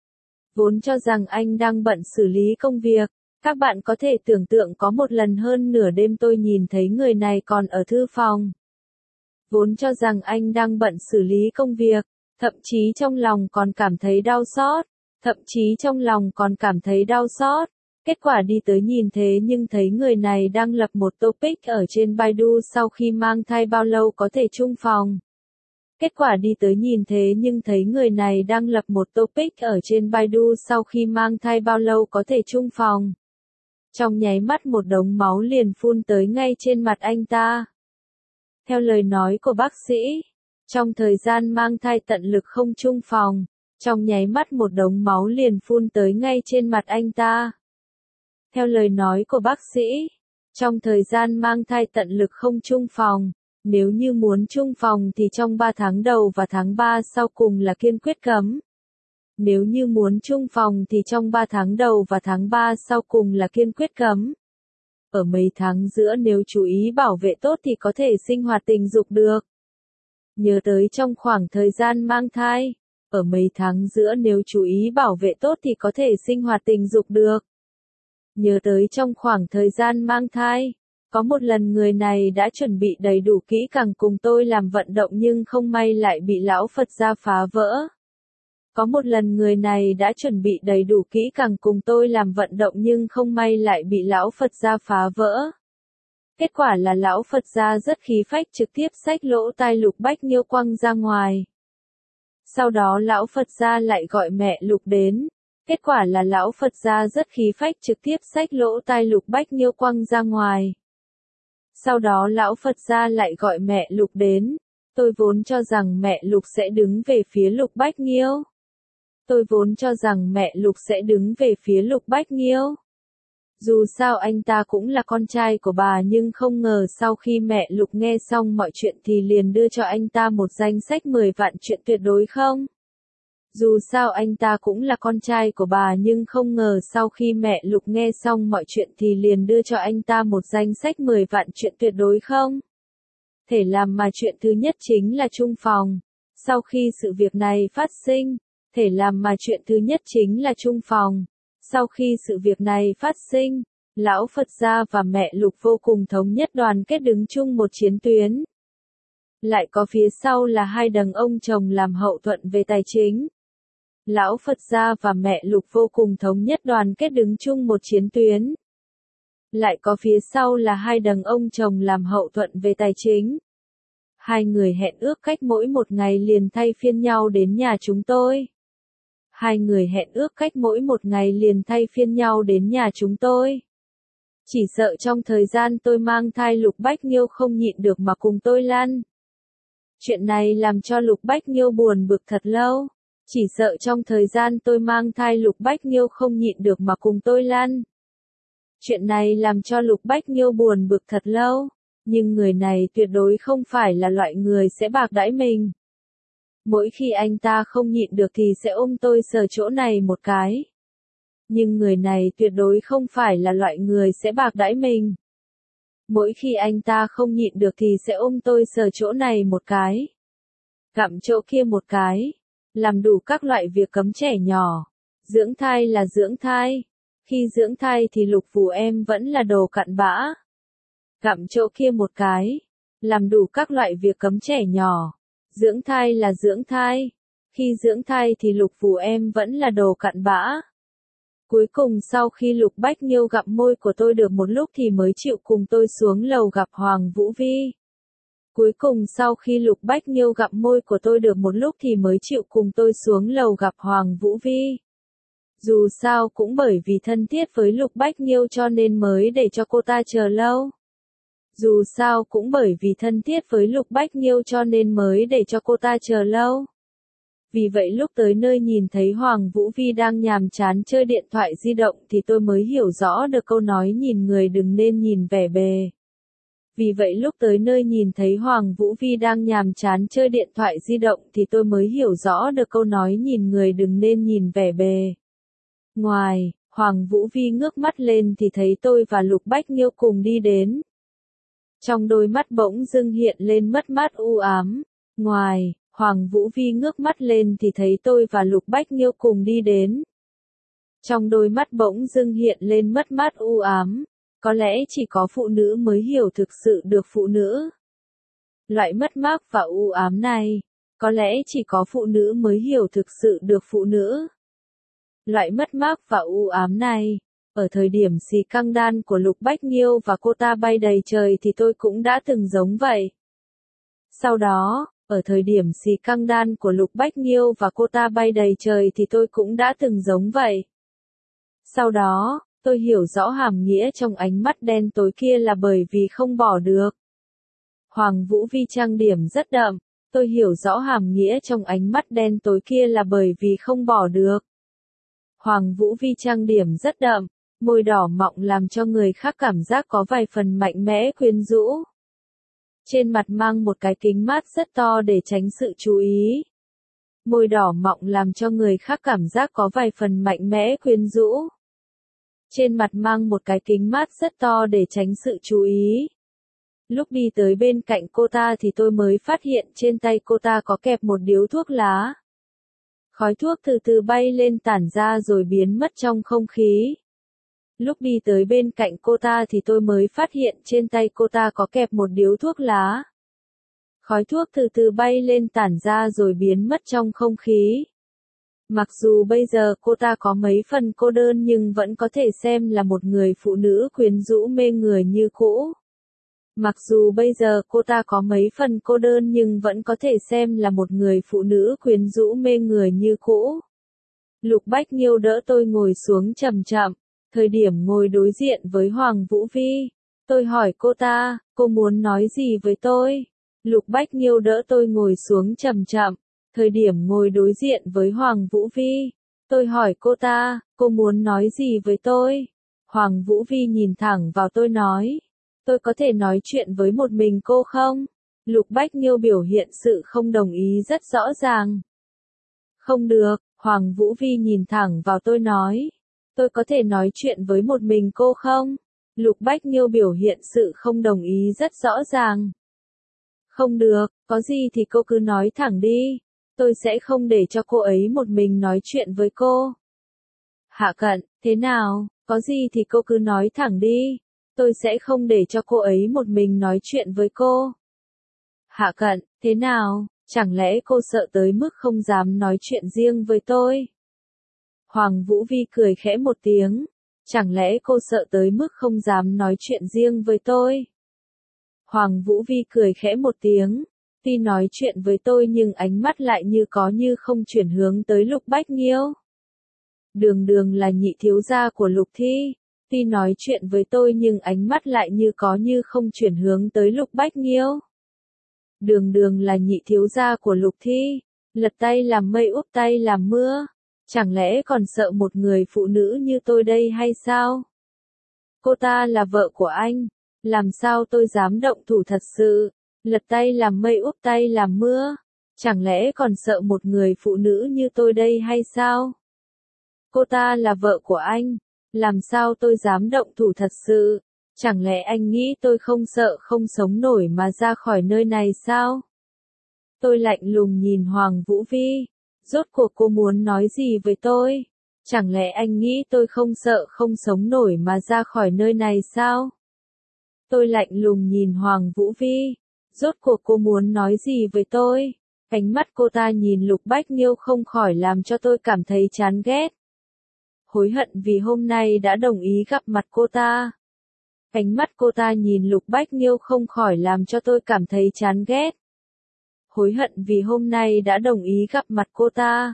[SPEAKER 1] Vốn cho rằng anh đang bận xử lý công việc. Các bạn có thể tưởng tượng có một lần hơn nửa đêm tôi nhìn thấy người này còn ở thư phòng. Vốn cho rằng anh đang bận xử lý công việc. Thậm chí trong lòng còn cảm thấy đau xót. Thậm chí trong lòng còn cảm thấy đau xót. Kết quả đi tới nhìn thế nhưng thấy người này đang lập một topic ở trên Baidu sau khi mang thai bao lâu có thể chung phòng. Kết quả đi tới nhìn thế nhưng thấy người này đang lập một topic ở trên Baidu sau khi mang thai bao lâu có thể chung phòng. Trong nháy mắt một đống máu liền phun tới ngay trên mặt anh ta. Theo lời nói của bác sĩ, trong thời gian mang thai tận lực không chung phòng. Trong nháy mắt một đống máu liền phun tới ngay trên mặt anh ta. Theo lời nói của bác sĩ, trong thời gian mang thai tận lực không chung phòng, nếu như muốn chung phòng thì trong 3 tháng đầu và tháng 3 sau cùng là kiên quyết cấm. Nếu như muốn chung phòng thì trong 3 tháng đầu và tháng 3 sau cùng là kiên quyết cấm. ở mấy tháng giữa nếu chú ý bảo vệ tốt thì có thể sinh hoạt tình dục được. Nhớ tới trong khoảng thời gian mang thai, ở mấy tháng giữa nếu chú ý bảo vệ tốt thì có thể sinh hoạt tình dục được. Nhớ tới trong khoảng thời gian mang thai, có một lần người này đã chuẩn bị đầy đủ kỹ càng cùng tôi làm vận động nhưng không may lại bị lão Phật gia phá vỡ. Có một lần người này đã chuẩn bị đầy đủ kỹ càng cùng tôi làm vận động nhưng không may lại bị lão Phật gia phá vỡ. Kết quả là lão Phật gia rất khí phách trực tiếp xách lỗ tai Lục Bách Nhiêu quăng ra ngoài. Sau đó lão Phật gia lại gọi mẹ Lục đến. Kết quả là lão Phật gia rất khí phách trực tiếp xách lỗ tai Lục Bách Nhiêu quăng ra ngoài. Sau đó lão Phật gia lại gọi mẹ Lục đến. Tôi vốn cho rằng mẹ Lục sẽ đứng về phía Lục Bách Nhiêu. Tôi vốn cho rằng mẹ Lục sẽ đứng về phía Lục Bách Nhiêu. Dù sao anh ta cũng là con trai của bà nhưng không ngờ sau khi mẹ Lục nghe xong mọi chuyện thì liền đưa cho anh ta một danh sách 10 vạn chuyện tuyệt đối không. Dù sao anh ta cũng là con trai của bà nhưng không ngờ sau khi mẹ Lục nghe xong mọi chuyện thì liền đưa cho anh ta một danh sách 10 vạn chuyện tuyệt đối không. Thể làm mà chuyện thứ nhất chính là chung phòng. Sau khi sự việc này phát sinh, thể làm mà chuyện thứ nhất chính là chung phòng. Sau khi sự việc này phát sinh, lão Phật gia và mẹ Lục vô cùng thống nhất đoàn kết đứng chung một chiến tuyến. Lại có phía sau là hai đấng ông chồng làm hậu thuẫn về tài chính. Lão Phật gia và mẹ Lục vô cùng thống nhất đoàn kết đứng chung một chiến tuyến. Lại có phía sau là hai đấng ông chồng làm hậu thuẫn về tài chính. Hai người hẹn ước cách mỗi một ngày liền thay phiên nhau đến nhà chúng tôi. Hai người hẹn ước cách mỗi một ngày liền thay phiên nhau đến nhà chúng tôi. Chỉ sợ trong thời gian tôi mang thai Lục Bách Nhiêu không nhịn được mà cùng tôi lăn. Chuyện này làm cho Lục Bách Nhiêu buồn bực thật lâu. Chỉ sợ trong thời gian tôi mang thai Lục Bách Nhiêu không nhịn được mà cùng tôi lăn. Chuyện này làm cho Lục Bách Nhiêu buồn bực thật lâu. Nhưng người này tuyệt đối không phải là loại người sẽ bạc đãi mình. Mỗi khi anh ta không nhịn được thì sẽ ôm tôi sờ chỗ này một cái. Nhưng người này tuyệt đối không phải là loại người sẽ bạc đãi mình. Mỗi khi anh ta không nhịn được thì sẽ ôm tôi sờ chỗ này một cái. Gặm chỗ kia một cái. Làm đủ các loại việc cấm trẻ nhỏ. Dưỡng thai là dưỡng thai. Khi dưỡng thai thì Lục Phù em vẫn là đồ cặn bã. Gặm chỗ kia một cái. Làm đủ các loại việc cấm trẻ nhỏ. Dưỡng thai là dưỡng thai. Khi dưỡng thai thì Lục Phù em vẫn là đồ cặn bã. Cuối cùng sau khi Lục Bách Nhiêu gặm môi của tôi được một lúc thì mới chịu cùng tôi xuống lầu gặp Hoàng Vũ Vi. Cuối cùng sau khi Lục Bách Nhiêu gặm môi của tôi được một lúc thì mới chịu cùng tôi xuống lầu gặp Hoàng Vũ Vi. Dù sao cũng bởi vì thân thiết với Lục Bách Nhiêu cho nên mới để cho cô ta chờ lâu. Dù sao cũng bởi vì thân thiết với Lục Bách Nhiêu cho nên mới để cho cô ta chờ lâu. Vì vậy lúc tới nơi nhìn thấy Hoàng Vũ Vi đang nhàm chán chơi điện thoại di động thì tôi mới hiểu rõ được câu nói nhìn người đừng nên nhìn vẻ bề. Vì vậy lúc tới nơi nhìn thấy Hoàng Vũ Vi đang nhàm chán chơi điện thoại di động thì tôi mới hiểu rõ được câu nói nhìn người đừng nên nhìn vẻ bề. Ngoài, Hoàng Vũ Vi ngước mắt lên thì thấy tôi và Lục Bách Nhiêu cùng đi đến. Trong đôi mắt bỗng dưng hiện lên mất mát u ám. Ngoài, Hoàng Vũ Vi ngước mắt lên thì thấy tôi và Lục Bách Nhiêu cùng đi đến. Trong đôi mắt bỗng dưng hiện lên mất mát u ám. Có lẽ chỉ có phụ nữ mới hiểu thực sự được phụ nữ. Loại mất mát và u ám này, có lẽ chỉ có phụ nữ mới hiểu thực sự được phụ nữ. Loại mất mát và u ám này, ở thời điểm xì căng đan của Lục Bách Nhiêu và cô ta bay đầy trời thì tôi cũng đã từng giống vậy. Sau đó, ở thời điểm xì căng đan của Lục Bách Nhiêu và cô ta bay đầy trời thì tôi cũng đã từng giống vậy. Sau đó, tôi hiểu rõ hàm nghĩa trong ánh mắt đen tối kia là bởi vì không bỏ được. Hoàng Vũ Vi trang điểm rất đậm, tôi hiểu rõ hàm nghĩa trong ánh mắt đen tối kia là bởi vì không bỏ được. Hoàng Vũ Vi trang điểm rất đậm, môi đỏ mọng làm cho người khác cảm giác có vài phần mạnh mẽ quyến rũ. Trên mặt mang một cái kính mát rất to để tránh sự chú ý. Môi đỏ mọng làm cho người khác cảm giác có vài phần mạnh mẽ quyến rũ. trên mặt mang một cái kính mát rất to để tránh sự chú ý. Lúc đi tới bên cạnh cô ta thì tôi mới phát hiện trên tay cô ta có kẹp một điếu thuốc lá. Khói thuốc từ từ bay lên tản ra rồi biến mất trong không khí. Lúc đi tới bên cạnh cô ta thì tôi mới phát hiện trên tay cô ta có kẹp một điếu thuốc lá. Khói thuốc từ từ bay lên tản ra rồi biến mất trong không khí. Mặc dù bây giờ cô ta có mấy phần cô đơn nhưng vẫn có thể xem là một người phụ nữ quyến rũ mê người như cũ. Mặc dù bây giờ cô ta có mấy phần cô đơn nhưng vẫn có thể xem là một người phụ nữ quyến rũ mê người như cũ. Lục Bách Nghiêu đỡ tôi ngồi xuống chậm chậm, thời điểm ngồi đối diện với Hoàng Vũ Vi. Tôi hỏi cô ta, cô muốn nói gì với tôi? Lục Bách Nghiêu đỡ tôi ngồi xuống chậm chậm, thời điểm ngồi đối diện với Hoàng Vũ Vi. Tôi hỏi cô ta, cô muốn nói gì với tôi? Hoàng Vũ Vi nhìn thẳng vào tôi nói, tôi có thể nói chuyện với một mình cô không? Lục Bách Nghiêu biểu hiện sự không đồng ý rất rõ ràng. Không được, Hoàng Vũ Vi nhìn thẳng vào tôi nói, tôi có thể nói chuyện với một mình cô không? Lục Bách Nghiêu biểu hiện sự không đồng ý rất rõ ràng. Không được, có gì thì cô cứ nói thẳng đi. Tôi sẽ không để cho cô ấy một mình nói chuyện với cô. Hạ Cận, thế nào, có gì thì cô cứ nói thẳng đi. Tôi sẽ không để cho cô ấy một mình nói chuyện với cô. Hạ Cận, thế nào, chẳng lẽ cô sợ tới mức không dám nói chuyện riêng với tôi? Hoàng Vũ Vi cười khẽ một tiếng. Chẳng lẽ cô sợ tới mức không dám nói chuyện riêng với tôi? Hoàng Vũ Vi cười khẽ một tiếng. Tuy nói chuyện với tôi nhưng ánh mắt lại như có như không chuyển hướng tới Lục Bách Nghiêu. Đường Đường là nhị thiếu gia của Lục Thi. Tuy nói chuyện với tôi nhưng ánh mắt lại như có như không chuyển hướng tới Lục Bách Nghiêu. Đường Đường là nhị thiếu gia của Lục Thi. Lật tay làm mây úp tay làm mưa. Chẳng lẽ còn sợ một người phụ nữ như tôi đây hay sao? Cô ta là vợ của anh. Làm sao tôi dám động thủ thật sự? Lật tay làm mây úp tay làm mưa. Chẳng lẽ còn sợ một người phụ nữ như tôi đây hay sao? Cô ta là vợ của anh. Làm sao tôi dám động thủ thật sự? Chẳng lẽ anh nghĩ tôi không sợ không sống nổi mà ra khỏi nơi này sao? Tôi lạnh lùng nhìn Hoàng Vũ Vi. Rốt cuộc cô muốn nói gì với tôi? Chẳng lẽ anh nghĩ tôi không sợ không sống nổi mà ra khỏi nơi này sao? Tôi lạnh lùng nhìn Hoàng Vũ Vi. Rốt cuộc cô muốn nói gì với tôi? Ánh mắt cô ta nhìn Lục Bách Nghiêu không khỏi làm cho tôi cảm thấy chán ghét. Hối hận vì hôm nay đã đồng ý gặp mặt cô ta. Ánh mắt cô ta nhìn Lục Bách Nghiêu không khỏi làm cho tôi cảm thấy chán ghét. Hối hận vì hôm nay đã đồng ý gặp mặt cô ta.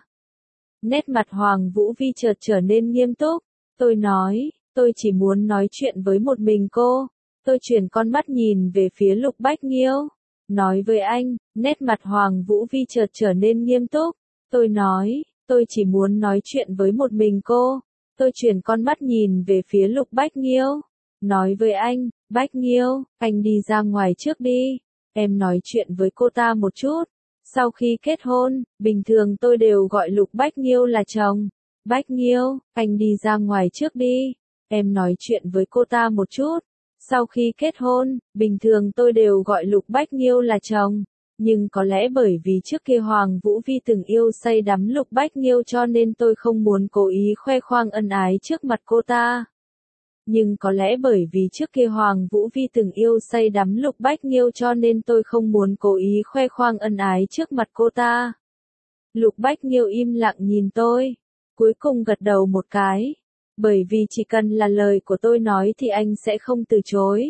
[SPEAKER 1] Nét mặt Hoàng Vũ Vi chợt trở nên nghiêm túc. Tôi nói, tôi chỉ muốn nói chuyện với một mình cô. Tôi chuyển con mắt nhìn về phía Lục Bách Nghiêu. Nói với anh, nét mặt Hoàng Vũ Vi chợt trở nên nghiêm túc. Tôi nói, tôi chỉ muốn nói chuyện với một mình cô. Tôi chuyển con mắt nhìn về phía Lục Bách Nghiêu. Nói với anh, Bách Nghiêu, anh đi ra ngoài trước đi. Em nói chuyện với cô ta một chút. Sau khi kết hôn, bình thường tôi đều gọi Lục Bách Nghiêu là chồng. Bách Nghiêu, anh đi ra ngoài trước đi. Em nói chuyện với cô ta một chút. Sau khi kết hôn, bình thường tôi đều gọi Lục Bách Nghiêu là chồng. Nhưng có lẽ bởi vì trước kia Hoàng Vũ Vi từng yêu say đắm Lục Bách Nghiêu cho nên tôi không muốn cố ý khoe khoang ân ái trước mặt cô ta. Nhưng có lẽ bởi vì trước kia Hoàng Vũ Vi từng yêu say đắm Lục Bách Nghiêu cho nên tôi không muốn cố ý khoe khoang ân ái trước mặt cô ta. Lục Bách Nghiêu im lặng nhìn tôi, cuối cùng gật đầu một cái. Bởi vì chỉ cần là lời của tôi nói thì anh sẽ không từ chối.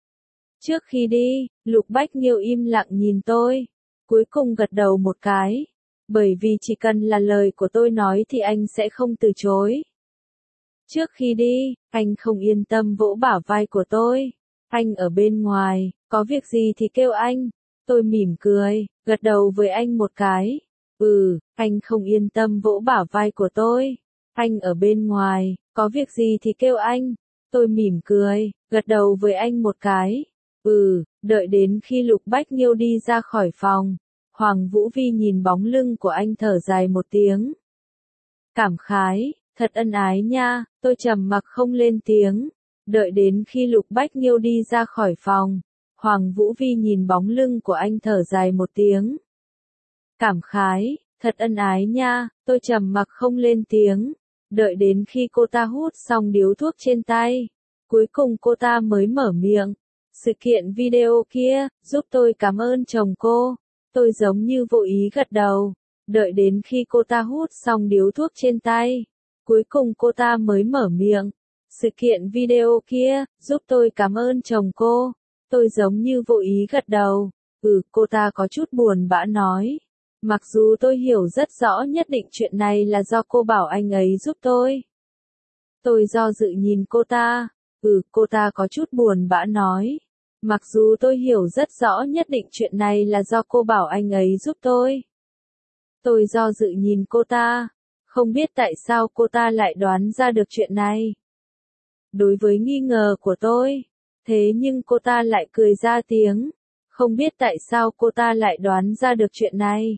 [SPEAKER 1] Trước khi đi, Lục Bách Nghiêu im lặng nhìn tôi, cuối cùng gật đầu một cái. Bởi vì chỉ cần là lời của tôi nói thì anh sẽ không từ chối. Trước khi đi, anh không yên tâm vỗ bả vai của tôi. Anh ở bên ngoài, có việc gì thì kêu anh. Tôi mỉm cười, gật đầu với anh một cái. Anh không yên tâm vỗ bả vai của tôi. Anh ở bên ngoài, có việc gì thì kêu anh. Tôi mỉm cười, gật đầu với anh một cái. Đợi đến khi Lục Bách Nghiêu đi ra khỏi phòng. Hoàng Vũ Vi nhìn bóng lưng của anh thở dài một tiếng. Cảm khái, Thật ân ái nha, tôi trầm mặc không lên tiếng. Đợi đến khi Lục Bách Nghiêu đi ra khỏi phòng, Hoàng Vũ Vi nhìn bóng lưng của anh thở dài một tiếng. Cảm khái, thật ân ái nha, tôi trầm mặc không lên tiếng. Đợi đến khi cô ta hút xong điếu thuốc trên tay, cuối cùng cô ta mới mở miệng. Sự kiện video kia, giúp tôi cảm ơn chồng cô. Tôi giống như vô ý gật đầu. Đợi đến khi cô ta hút xong điếu thuốc trên tay, cuối cùng cô ta mới mở miệng. Sự kiện video kia, giúp tôi cảm ơn chồng cô. Tôi giống như vô ý gật đầu. Cô ta có chút buồn bã nói. Mặc dù tôi hiểu rất rõ nhất định chuyện này là do cô bảo anh ấy giúp tôi. Tôi do dự nhìn cô ta. Cô ta có chút buồn bã nói. Mặc dù tôi hiểu rất rõ nhất định chuyện này là do cô bảo anh ấy giúp tôi. Tôi do dự nhìn cô ta. Không biết tại sao cô ta lại đoán ra được chuyện này. Đối với nghi ngờ của tôi. Thế nhưng cô ta lại cười ra tiếng. Không biết tại sao cô ta lại đoán ra được chuyện này.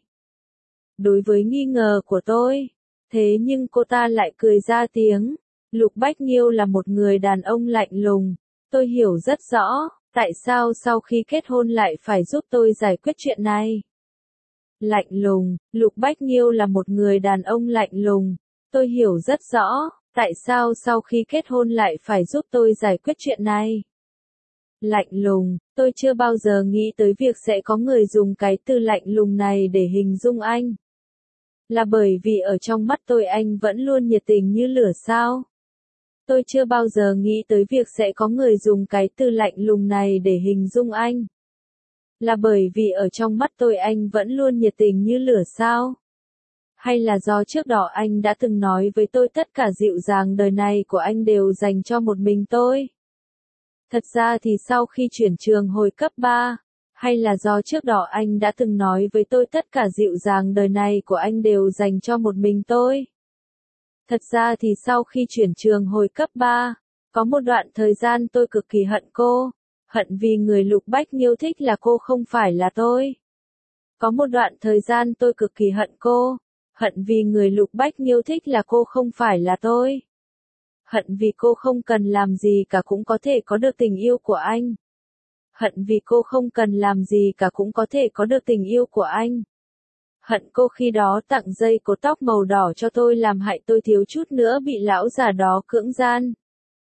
[SPEAKER 1] Đối với nghi ngờ của tôi. Thế nhưng cô ta lại cười ra tiếng. Lục Bách Nghiêu là một người đàn ông lạnh lùng. Tôi hiểu rất rõ, tại sao sau khi kết hôn lại phải giúp tôi giải quyết chuyện này. Lạnh lùng, Lục Bách Nghiêu là một người đàn ông lạnh lùng. Tôi hiểu rất rõ, tại sao sau khi kết hôn lại phải giúp tôi giải quyết chuyện này. Lạnh lùng, tôi chưa bao giờ nghĩ tới việc sẽ có người dùng cái từ lạnh lùng này để hình dung anh. Là bởi vì ở trong mắt tôi anh vẫn luôn nhiệt tình như lửa sao? Tôi chưa bao giờ nghĩ tới việc sẽ có người dùng cái từ lạnh lùng này để hình dung anh. Là bởi vì ở trong mắt tôi anh vẫn luôn nhiệt tình như lửa sao? Hay là do trước đó anh đã từng nói với tôi tất cả dịu dàng đời này của anh đều dành cho một mình tôi? Thật ra thì sau khi chuyển trường hồi cấp 3, hay là do trước đó anh đã từng nói với tôi tất cả dịu dàng đời này của anh đều dành cho một mình tôi? Thật ra thì sau khi chuyển trường hồi cấp 3, có một đoạn thời gian tôi cực kỳ hận cô. Hận vì người Lục Bách Nghiêu thích là cô không phải là tôi. Có một đoạn thời gian tôi cực kỳ hận cô. Hận vì người Lục Bách Nghiêu thích là cô không phải là tôi. Hận vì cô không cần làm gì cả cũng có thể có được tình yêu của anh. Hận vì cô không cần làm gì cả cũng có thể có được tình yêu của anh. Hận cô khi đó tặng dây cột tóc màu đỏ cho tôi làm hại tôi thiếu chút nữa bị lão già đó cưỡng gian.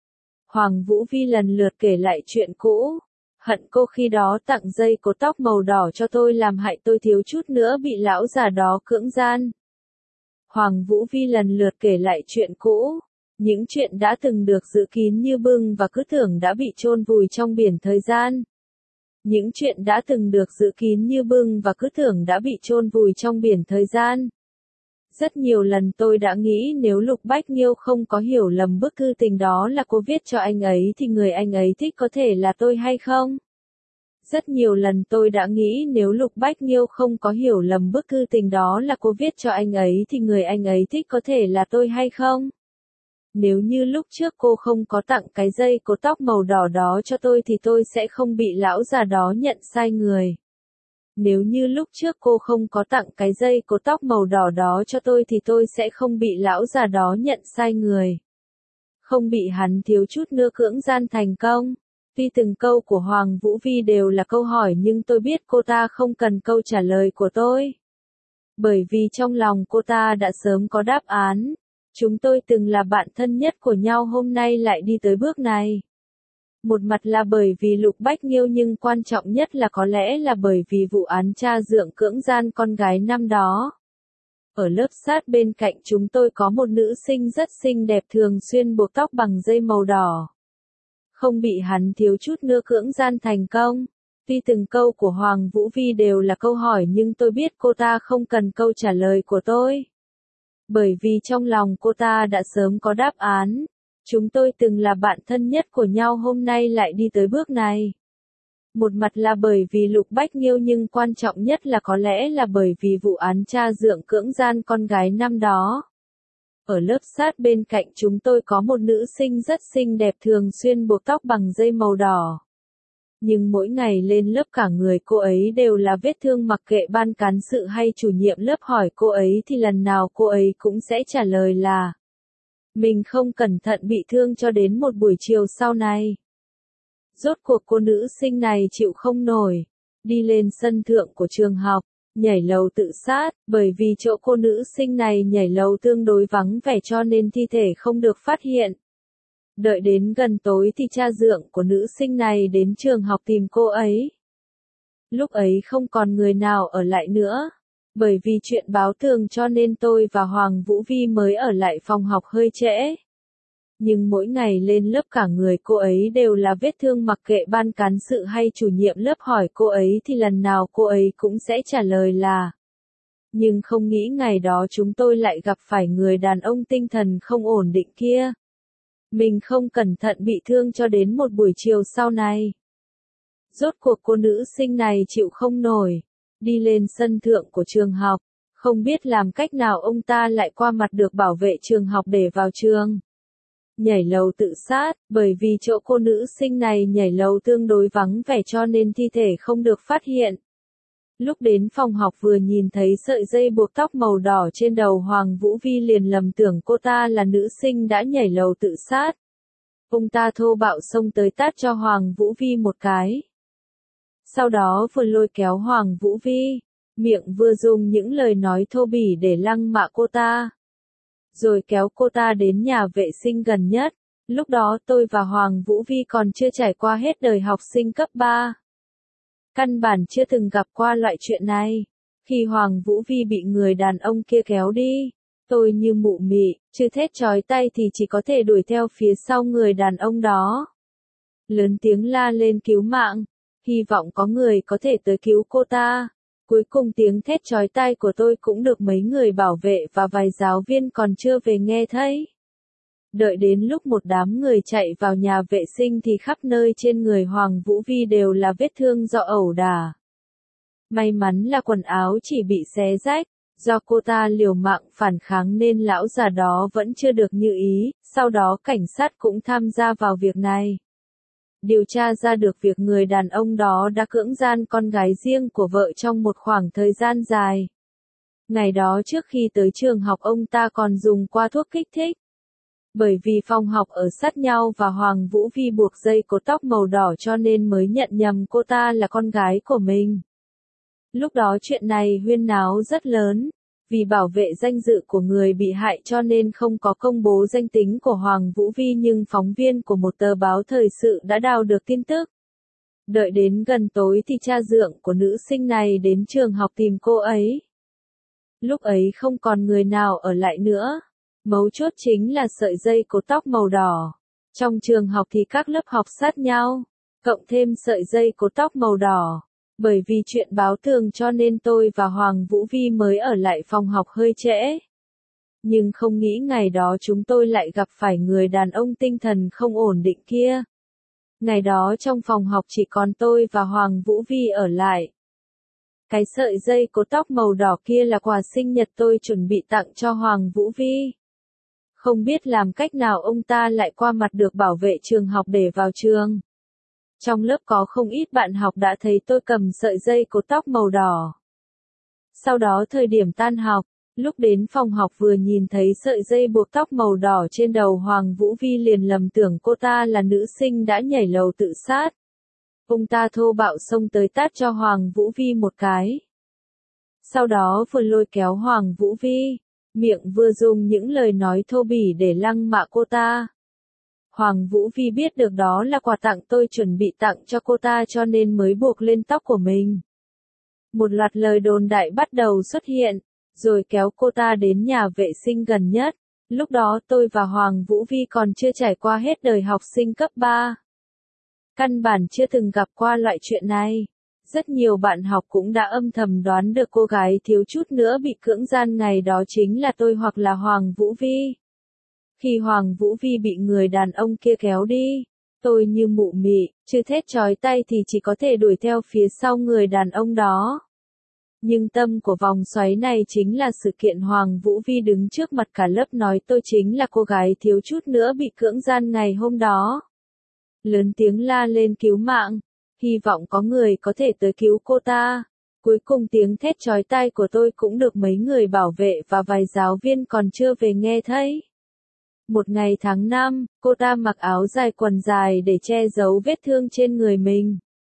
[SPEAKER 1] Hoàng Vũ Vi lần lượt kể lại chuyện cũ. Hận cô khi đó tặng dây cột tóc màu đỏ cho tôi làm hại tôi thiếu chút nữa bị lão già đó cưỡng gian. Hoàng Vũ Vi lần lượt kể lại chuyện cũ. Những chuyện đã từng được giữ kín như bưng và cứ tưởng đã bị chôn vùi trong biển thời gian. Những chuyện đã từng được giữ kín như bưng và cứ tưởng đã bị chôn vùi trong biển thời gian. Rất nhiều lần tôi đã nghĩ nếu Lục Bách Nghiêu không có hiểu lầm bức thư tình đó là cô viết cho anh ấy thì người anh ấy thích có thể là tôi hay không? Rất nhiều lần tôi đã nghĩ nếu Lục Bách Nghiêu không có hiểu lầm bức thư tình đó là cô viết cho anh ấy thì người anh ấy thích có thể là tôi hay không? Nếu như lúc trước cô không có tặng cái dây cột tóc màu đỏ đó cho tôi thì tôi sẽ không bị lão già đó nhận sai người. Nếu như lúc trước cô không có tặng cái dây cột tóc màu đỏ đó cho tôi thì tôi sẽ không bị lão già đó nhận sai người. Không bị hắn thiếu chút nữa cưỡng gian thành công. Tuy từng câu của Hoàng Vũ Vi đều là câu hỏi nhưng tôi biết cô ta không cần câu trả lời của tôi. Bởi vì trong lòng cô ta đã sớm có đáp án. Chúng tôi từng là bạn thân nhất của nhau hôm nay lại đi tới bước này. Một mặt là bởi vì Lục Bách Nghiêu nhưng quan trọng nhất là có lẽ là bởi vì vụ án cha dượng cưỡng gian con gái năm đó. Ở lớp sát bên cạnh chúng tôi có một nữ sinh rất xinh đẹp thường xuyên buộc tóc bằng dây màu đỏ. Không bị hắn thiếu chút nữa cưỡng gian thành công. Tuy từng câu của Hoàng Vũ Vi đều là câu hỏi nhưng tôi biết cô ta không cần câu trả lời của tôi. Bởi vì trong lòng cô ta đã sớm có đáp án. Chúng tôi từng là bạn thân nhất của nhau hôm nay lại đi tới bước này. Một mặt là bởi vì Lục Bách Nghiêu nhưng quan trọng nhất là có lẽ là bởi vì vụ án cha dượng cưỡng gian con gái năm đó. Ở lớp sát bên cạnh chúng tôi có một nữ sinh rất xinh đẹp thường xuyên buộc tóc bằng dây màu đỏ. Nhưng mỗi ngày lên lớp cả người cô ấy đều là vết thương mặc kệ ban cán sự hay chủ nhiệm lớp hỏi cô ấy thì lần nào cô ấy cũng sẽ trả lời là Mình không cẩn thận bị thương cho đến một buổi chiều sau này. Rốt cuộc cô nữ sinh này chịu không nổi, đi lên sân thượng của trường học, nhảy lầu tự sát, bởi vì chỗ cô nữ sinh này nhảy lầu tương đối vắng vẻ cho nên thi thể không được phát hiện. Đợi đến gần tối thì cha dượng của nữ sinh này đến trường học tìm cô ấy. Lúc ấy không còn người nào ở lại nữa. Bởi vì chuyện báo tường cho nên tôi và Hoàng Vũ Vi mới ở lại phòng học hơi trễ. Nhưng mỗi ngày lên lớp cả người cô ấy đều là vết thương, mặc kệ ban cán sự hay chủ nhiệm lớp hỏi cô ấy thì lần nào cô ấy cũng sẽ trả lời là. Nhưng không nghĩ ngày đó chúng tôi lại gặp phải người đàn ông tinh thần không ổn định kia. Mình không cẩn thận bị thương cho đến một buổi chiều sau này. Rốt cuộc cô nữ sinh này chịu không nổi, đi lên sân thượng của trường học, không biết làm cách nào ông ta lại qua mặt được bảo vệ trường học để vào trường. Nhảy lầu tự sát, bởi vì chỗ cô nữ sinh này nhảy lầu tương đối vắng vẻ cho nên thi thể không được phát hiện. Lúc đến phòng học vừa nhìn thấy sợi dây buộc tóc màu đỏ trên đầu Hoàng Vũ Vi liền lầm tưởng cô ta là nữ sinh đã nhảy lầu tự sát. Ông ta thô bạo xông tới tát cho Hoàng Vũ Vi một cái. Sau đó vừa lôi kéo Hoàng Vũ Vi, miệng vừa dùng những lời nói thô bỉ để lăng mạ cô ta. Rồi kéo cô ta đến nhà vệ sinh gần nhất. Lúc đó tôi và Hoàng Vũ Vi còn chưa trải qua hết đời học sinh cấp 3. Căn bản chưa từng gặp qua loại chuyện này. Khi Hoàng Vũ Vi bị người đàn ông kia kéo đi, tôi như mụ mị, chưa thét chói tay thì chỉ có thể đuổi theo phía sau người đàn ông đó. Lớn tiếng la lên cứu mạng, hy vọng có người có thể tới cứu cô ta. Cuối cùng tiếng thét chói tai của tôi cũng được mấy người bảo vệ và vài giáo viên còn chưa về nghe thấy. Đợi đến lúc một đám người chạy vào nhà vệ sinh thì khắp nơi trên người Hoàng Vũ Vi đều là vết thương do ẩu đả. May mắn là quần áo chỉ bị xé rách, do cô ta liều mạng phản kháng nên lão già đó vẫn chưa được như ý, sau đó cảnh sát cũng tham gia vào việc này. Điều tra ra được việc người đàn ông đó đã cưỡng gian con gái riêng của vợ trong một khoảng thời gian dài. Ngày đó trước khi tới trường học ông ta còn dùng qua thuốc kích thích. Bởi vì phòng học ở sát nhau và Hoàng Vũ Vi buộc dây cột tóc màu đỏ cho nên mới nhận nhầm cô ta là con gái của mình. Lúc đó chuyện này huyên náo rất lớn. Vì bảo vệ danh dự của người bị hại cho nên không có công bố danh tính của Hoàng Vũ Vi, nhưng phóng viên của một tờ báo thời sự đã đào được tin tức. Đợi đến gần tối thì cha dượng của nữ sinh này đến trường học tìm cô ấy. Lúc ấy không còn người nào ở lại nữa. Mấu chốt chính là sợi dây cột tóc màu đỏ. Trong trường học thì các lớp học sát nhau, cộng thêm sợi dây cột tóc màu đỏ. Bởi vì chuyện báo tường cho nên tôi và Hoàng Vũ Vi mới ở lại phòng học hơi trễ. Nhưng không nghĩ ngày đó chúng tôi lại gặp phải người đàn ông tinh thần không ổn định kia. Ngày đó trong phòng học chỉ còn tôi và Hoàng Vũ Vi ở lại. Cái sợi dây cột tóc màu đỏ kia là quà sinh nhật tôi chuẩn bị tặng cho Hoàng Vũ Vi. Không biết làm cách nào ông ta lại qua mặt được bảo vệ trường học để vào trường. Trong lớp có không ít bạn học đã thấy tôi cầm sợi dây cột tóc màu đỏ. Sau đó thời điểm tan học, lúc đến phòng học vừa nhìn thấy sợi dây buộc tóc màu đỏ trên đầu Hoàng Vũ Vi liền lầm tưởng cô ta là nữ sinh đã nhảy lầu tự sát. Ông ta thô bạo xông tới tát cho Hoàng Vũ Vi một cái. Sau đó vừa lôi kéo Hoàng Vũ Vi, miệng vừa dùng những lời nói thô bỉ để lăng mạ cô ta. Hoàng Vũ Vi biết được đó là quà tặng tôi chuẩn bị tặng cho cô ta cho nên mới buộc lên tóc của mình. Một loạt lời đồn đại bắt đầu xuất hiện, rồi kéo cô ta đến nhà vệ sinh gần nhất. Lúc đó tôi và Hoàng Vũ Vi còn chưa trải qua hết đời học sinh cấp 3. Căn bản chưa từng gặp qua loại chuyện này. Rất nhiều bạn học cũng đã âm thầm đoán được cô gái thiếu chút nữa bị cưỡng gian ngày đó chính là tôi hoặc là Hoàng Vũ Vi. Khi Hoàng Vũ Vi bị người đàn ông kia kéo đi, tôi như mụ mị, chưa thét chói tay thì chỉ có thể đuổi theo phía sau người đàn ông đó. Nhưng tâm của vòng xoáy này chính là sự kiện Hoàng Vũ Vi đứng trước mặt cả lớp nói tôi chính là cô gái thiếu chút nữa bị cưỡng gian ngày hôm đó. Lớn tiếng la lên cứu mạng, hy vọng có người có thể tới cứu cô ta. Cuối cùng tiếng thét chói tai của tôi cũng được mấy người bảo vệ và vài giáo viên còn chưa về nghe thấy. Một ngày tháng 5, cô ta mặc áo dài quần dài để che giấu vết thương trên người mình.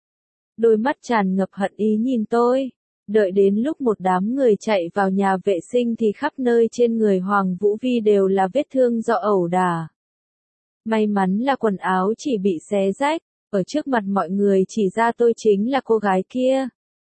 [SPEAKER 1] Đôi mắt tràn ngập hận ý nhìn tôi. Đợi đến lúc một đám người chạy vào nhà vệ sinh thì khắp nơi trên người Hoàng Vũ Vi đều là vết thương do ẩu đả. May mắn là quần áo chỉ bị xé rách, ở trước mặt mọi người chỉ ra tôi chính là cô gái kia.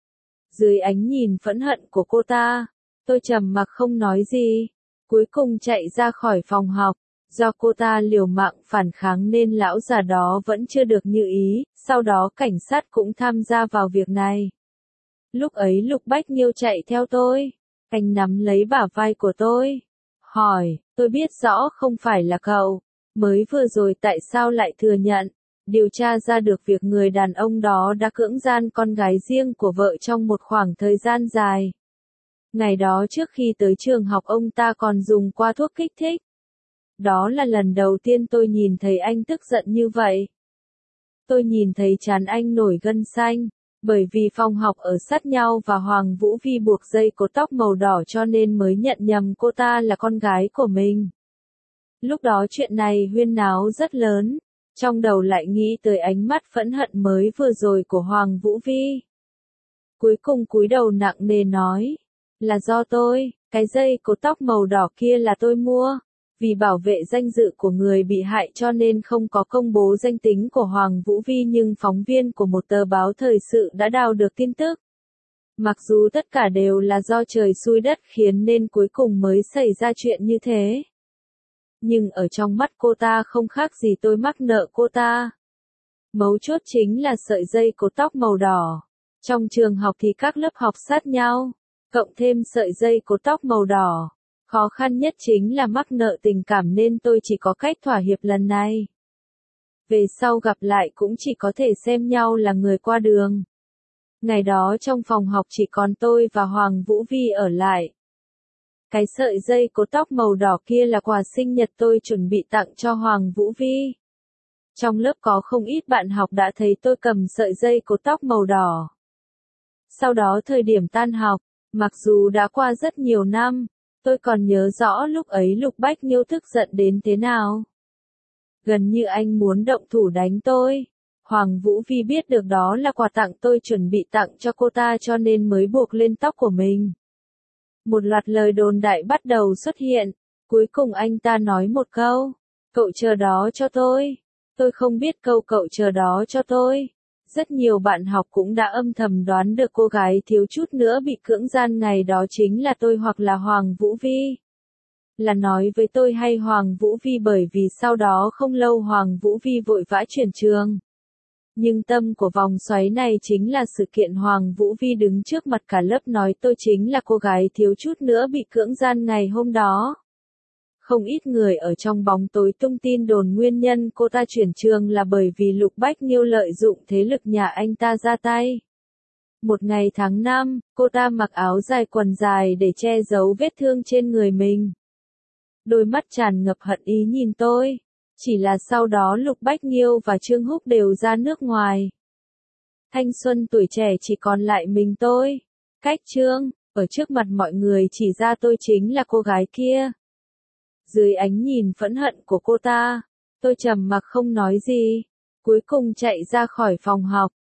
[SPEAKER 1] Dưới ánh nhìn phẫn hận của cô ta, tôi trầm mặc không nói gì, cuối cùng chạy ra khỏi phòng học. Do cô ta liều mạng phản kháng nên lão già đó vẫn chưa được như ý, sau đó cảnh sát cũng tham gia vào việc này. Lúc ấy Lục Bách Nhiêu chạy theo tôi, anh nắm lấy bả vai của tôi, hỏi, tôi biết rõ không phải là cậu, mới vừa rồi tại sao lại thừa nhận, điều tra ra được việc người đàn ông đó đã cưỡng gian con gái riêng của vợ trong một khoảng thời gian dài. Ngày đó trước khi tới trường học ông ta còn dùng qua thuốc kích thích. Đó là lần đầu tiên tôi nhìn thấy anh tức giận như vậy. Tôi nhìn thấy trán anh nổi gân xanh, bởi vì phòng học ở sát nhau và Hoàng Vũ Vi buộc dây cột tóc màu đỏ cho nên mới nhận nhầm cô ta là con gái của mình. Lúc đó chuyện này huyên náo rất lớn, trong đầu lại nghĩ tới ánh mắt phẫn hận mới vừa rồi của Hoàng Vũ Vi. Cuối cùng cúi đầu nặng nề nói, là do tôi, cái dây cột tóc màu đỏ kia là tôi mua. Vì bảo vệ danh dự của người bị hại cho nên không có công bố danh tính của Hoàng Vũ Vi nhưng phóng viên của một tờ báo thời sự đã đào được tin tức. Mặc dù tất cả đều là do trời xui đất khiến nên cuối cùng mới xảy ra chuyện như thế. Nhưng ở trong mắt cô ta không khác gì tôi mắc nợ cô ta. Mấu chốt chính là sợi dây cột tóc màu đỏ. Trong trường học thì các lớp học sát nhau, cộng thêm sợi dây cột tóc màu đỏ. Khó khăn nhất chính là mắc nợ tình cảm nên tôi chỉ có cách thỏa hiệp lần này. Về sau gặp lại cũng chỉ có thể xem nhau là người qua đường. Ngày đó trong phòng học chỉ còn tôi và Hoàng Vũ Vi ở lại. Cái sợi dây cột tóc màu đỏ kia là quà sinh nhật tôi chuẩn bị tặng cho Hoàng Vũ Vi. Trong lớp có không ít bạn học đã thấy tôi cầm sợi dây cột tóc màu đỏ. Sau đó thời điểm tan học, mặc dù đã qua rất nhiều năm, tôi còn nhớ rõ lúc ấy Lục Bách Nhiêu tức giận đến thế nào. Gần như anh muốn động thủ đánh tôi. Hoàng Vũ Vi biết được đó là quà tặng tôi chuẩn bị tặng cho cô ta cho nên mới buộc lên tóc của mình. Một loạt lời đồn đại bắt đầu xuất hiện. Cuối cùng anh ta nói một câu. Cậu chờ đó cho tôi. Tôi không biết câu cậu chờ đó cho tôi. Rất nhiều bạn học cũng đã âm thầm đoán được cô gái thiếu chút nữa bị cưỡng gian ngày đó chính là tôi hoặc là Hoàng Vũ Vi. Là nói với tôi hay Hoàng Vũ Vi bởi vì sau đó không lâu Hoàng Vũ Vi vội vã chuyển trường. Nhưng tâm của vòng xoáy này chính là sự kiện Hoàng Vũ Vi đứng trước mặt cả lớp nói tôi chính là cô gái thiếu chút nữa bị cưỡng gian ngày hôm đó. Không ít người ở trong bóng tối tung tin đồn nguyên nhân cô ta chuyển trường là bởi vì Lục Bách Nhiêu lợi dụng thế lực nhà anh ta ra tay. Một ngày tháng 5, cô ta mặc áo dài quần dài để che giấu vết thương trên người mình. Đôi mắt tràn ngập hận ý nhìn tôi. Chỉ là sau đó Lục Bách Nhiêu và Trương Húc đều ra nước ngoài. Thanh xuân tuổi trẻ chỉ còn lại mình tôi. Cách Trương, ở trước mặt mọi người chỉ ra tôi chính là cô gái kia. Dưới ánh nhìn phẫn hận của cô ta, tôi trầm mặc không nói gì, cuối cùng chạy ra khỏi phòng học.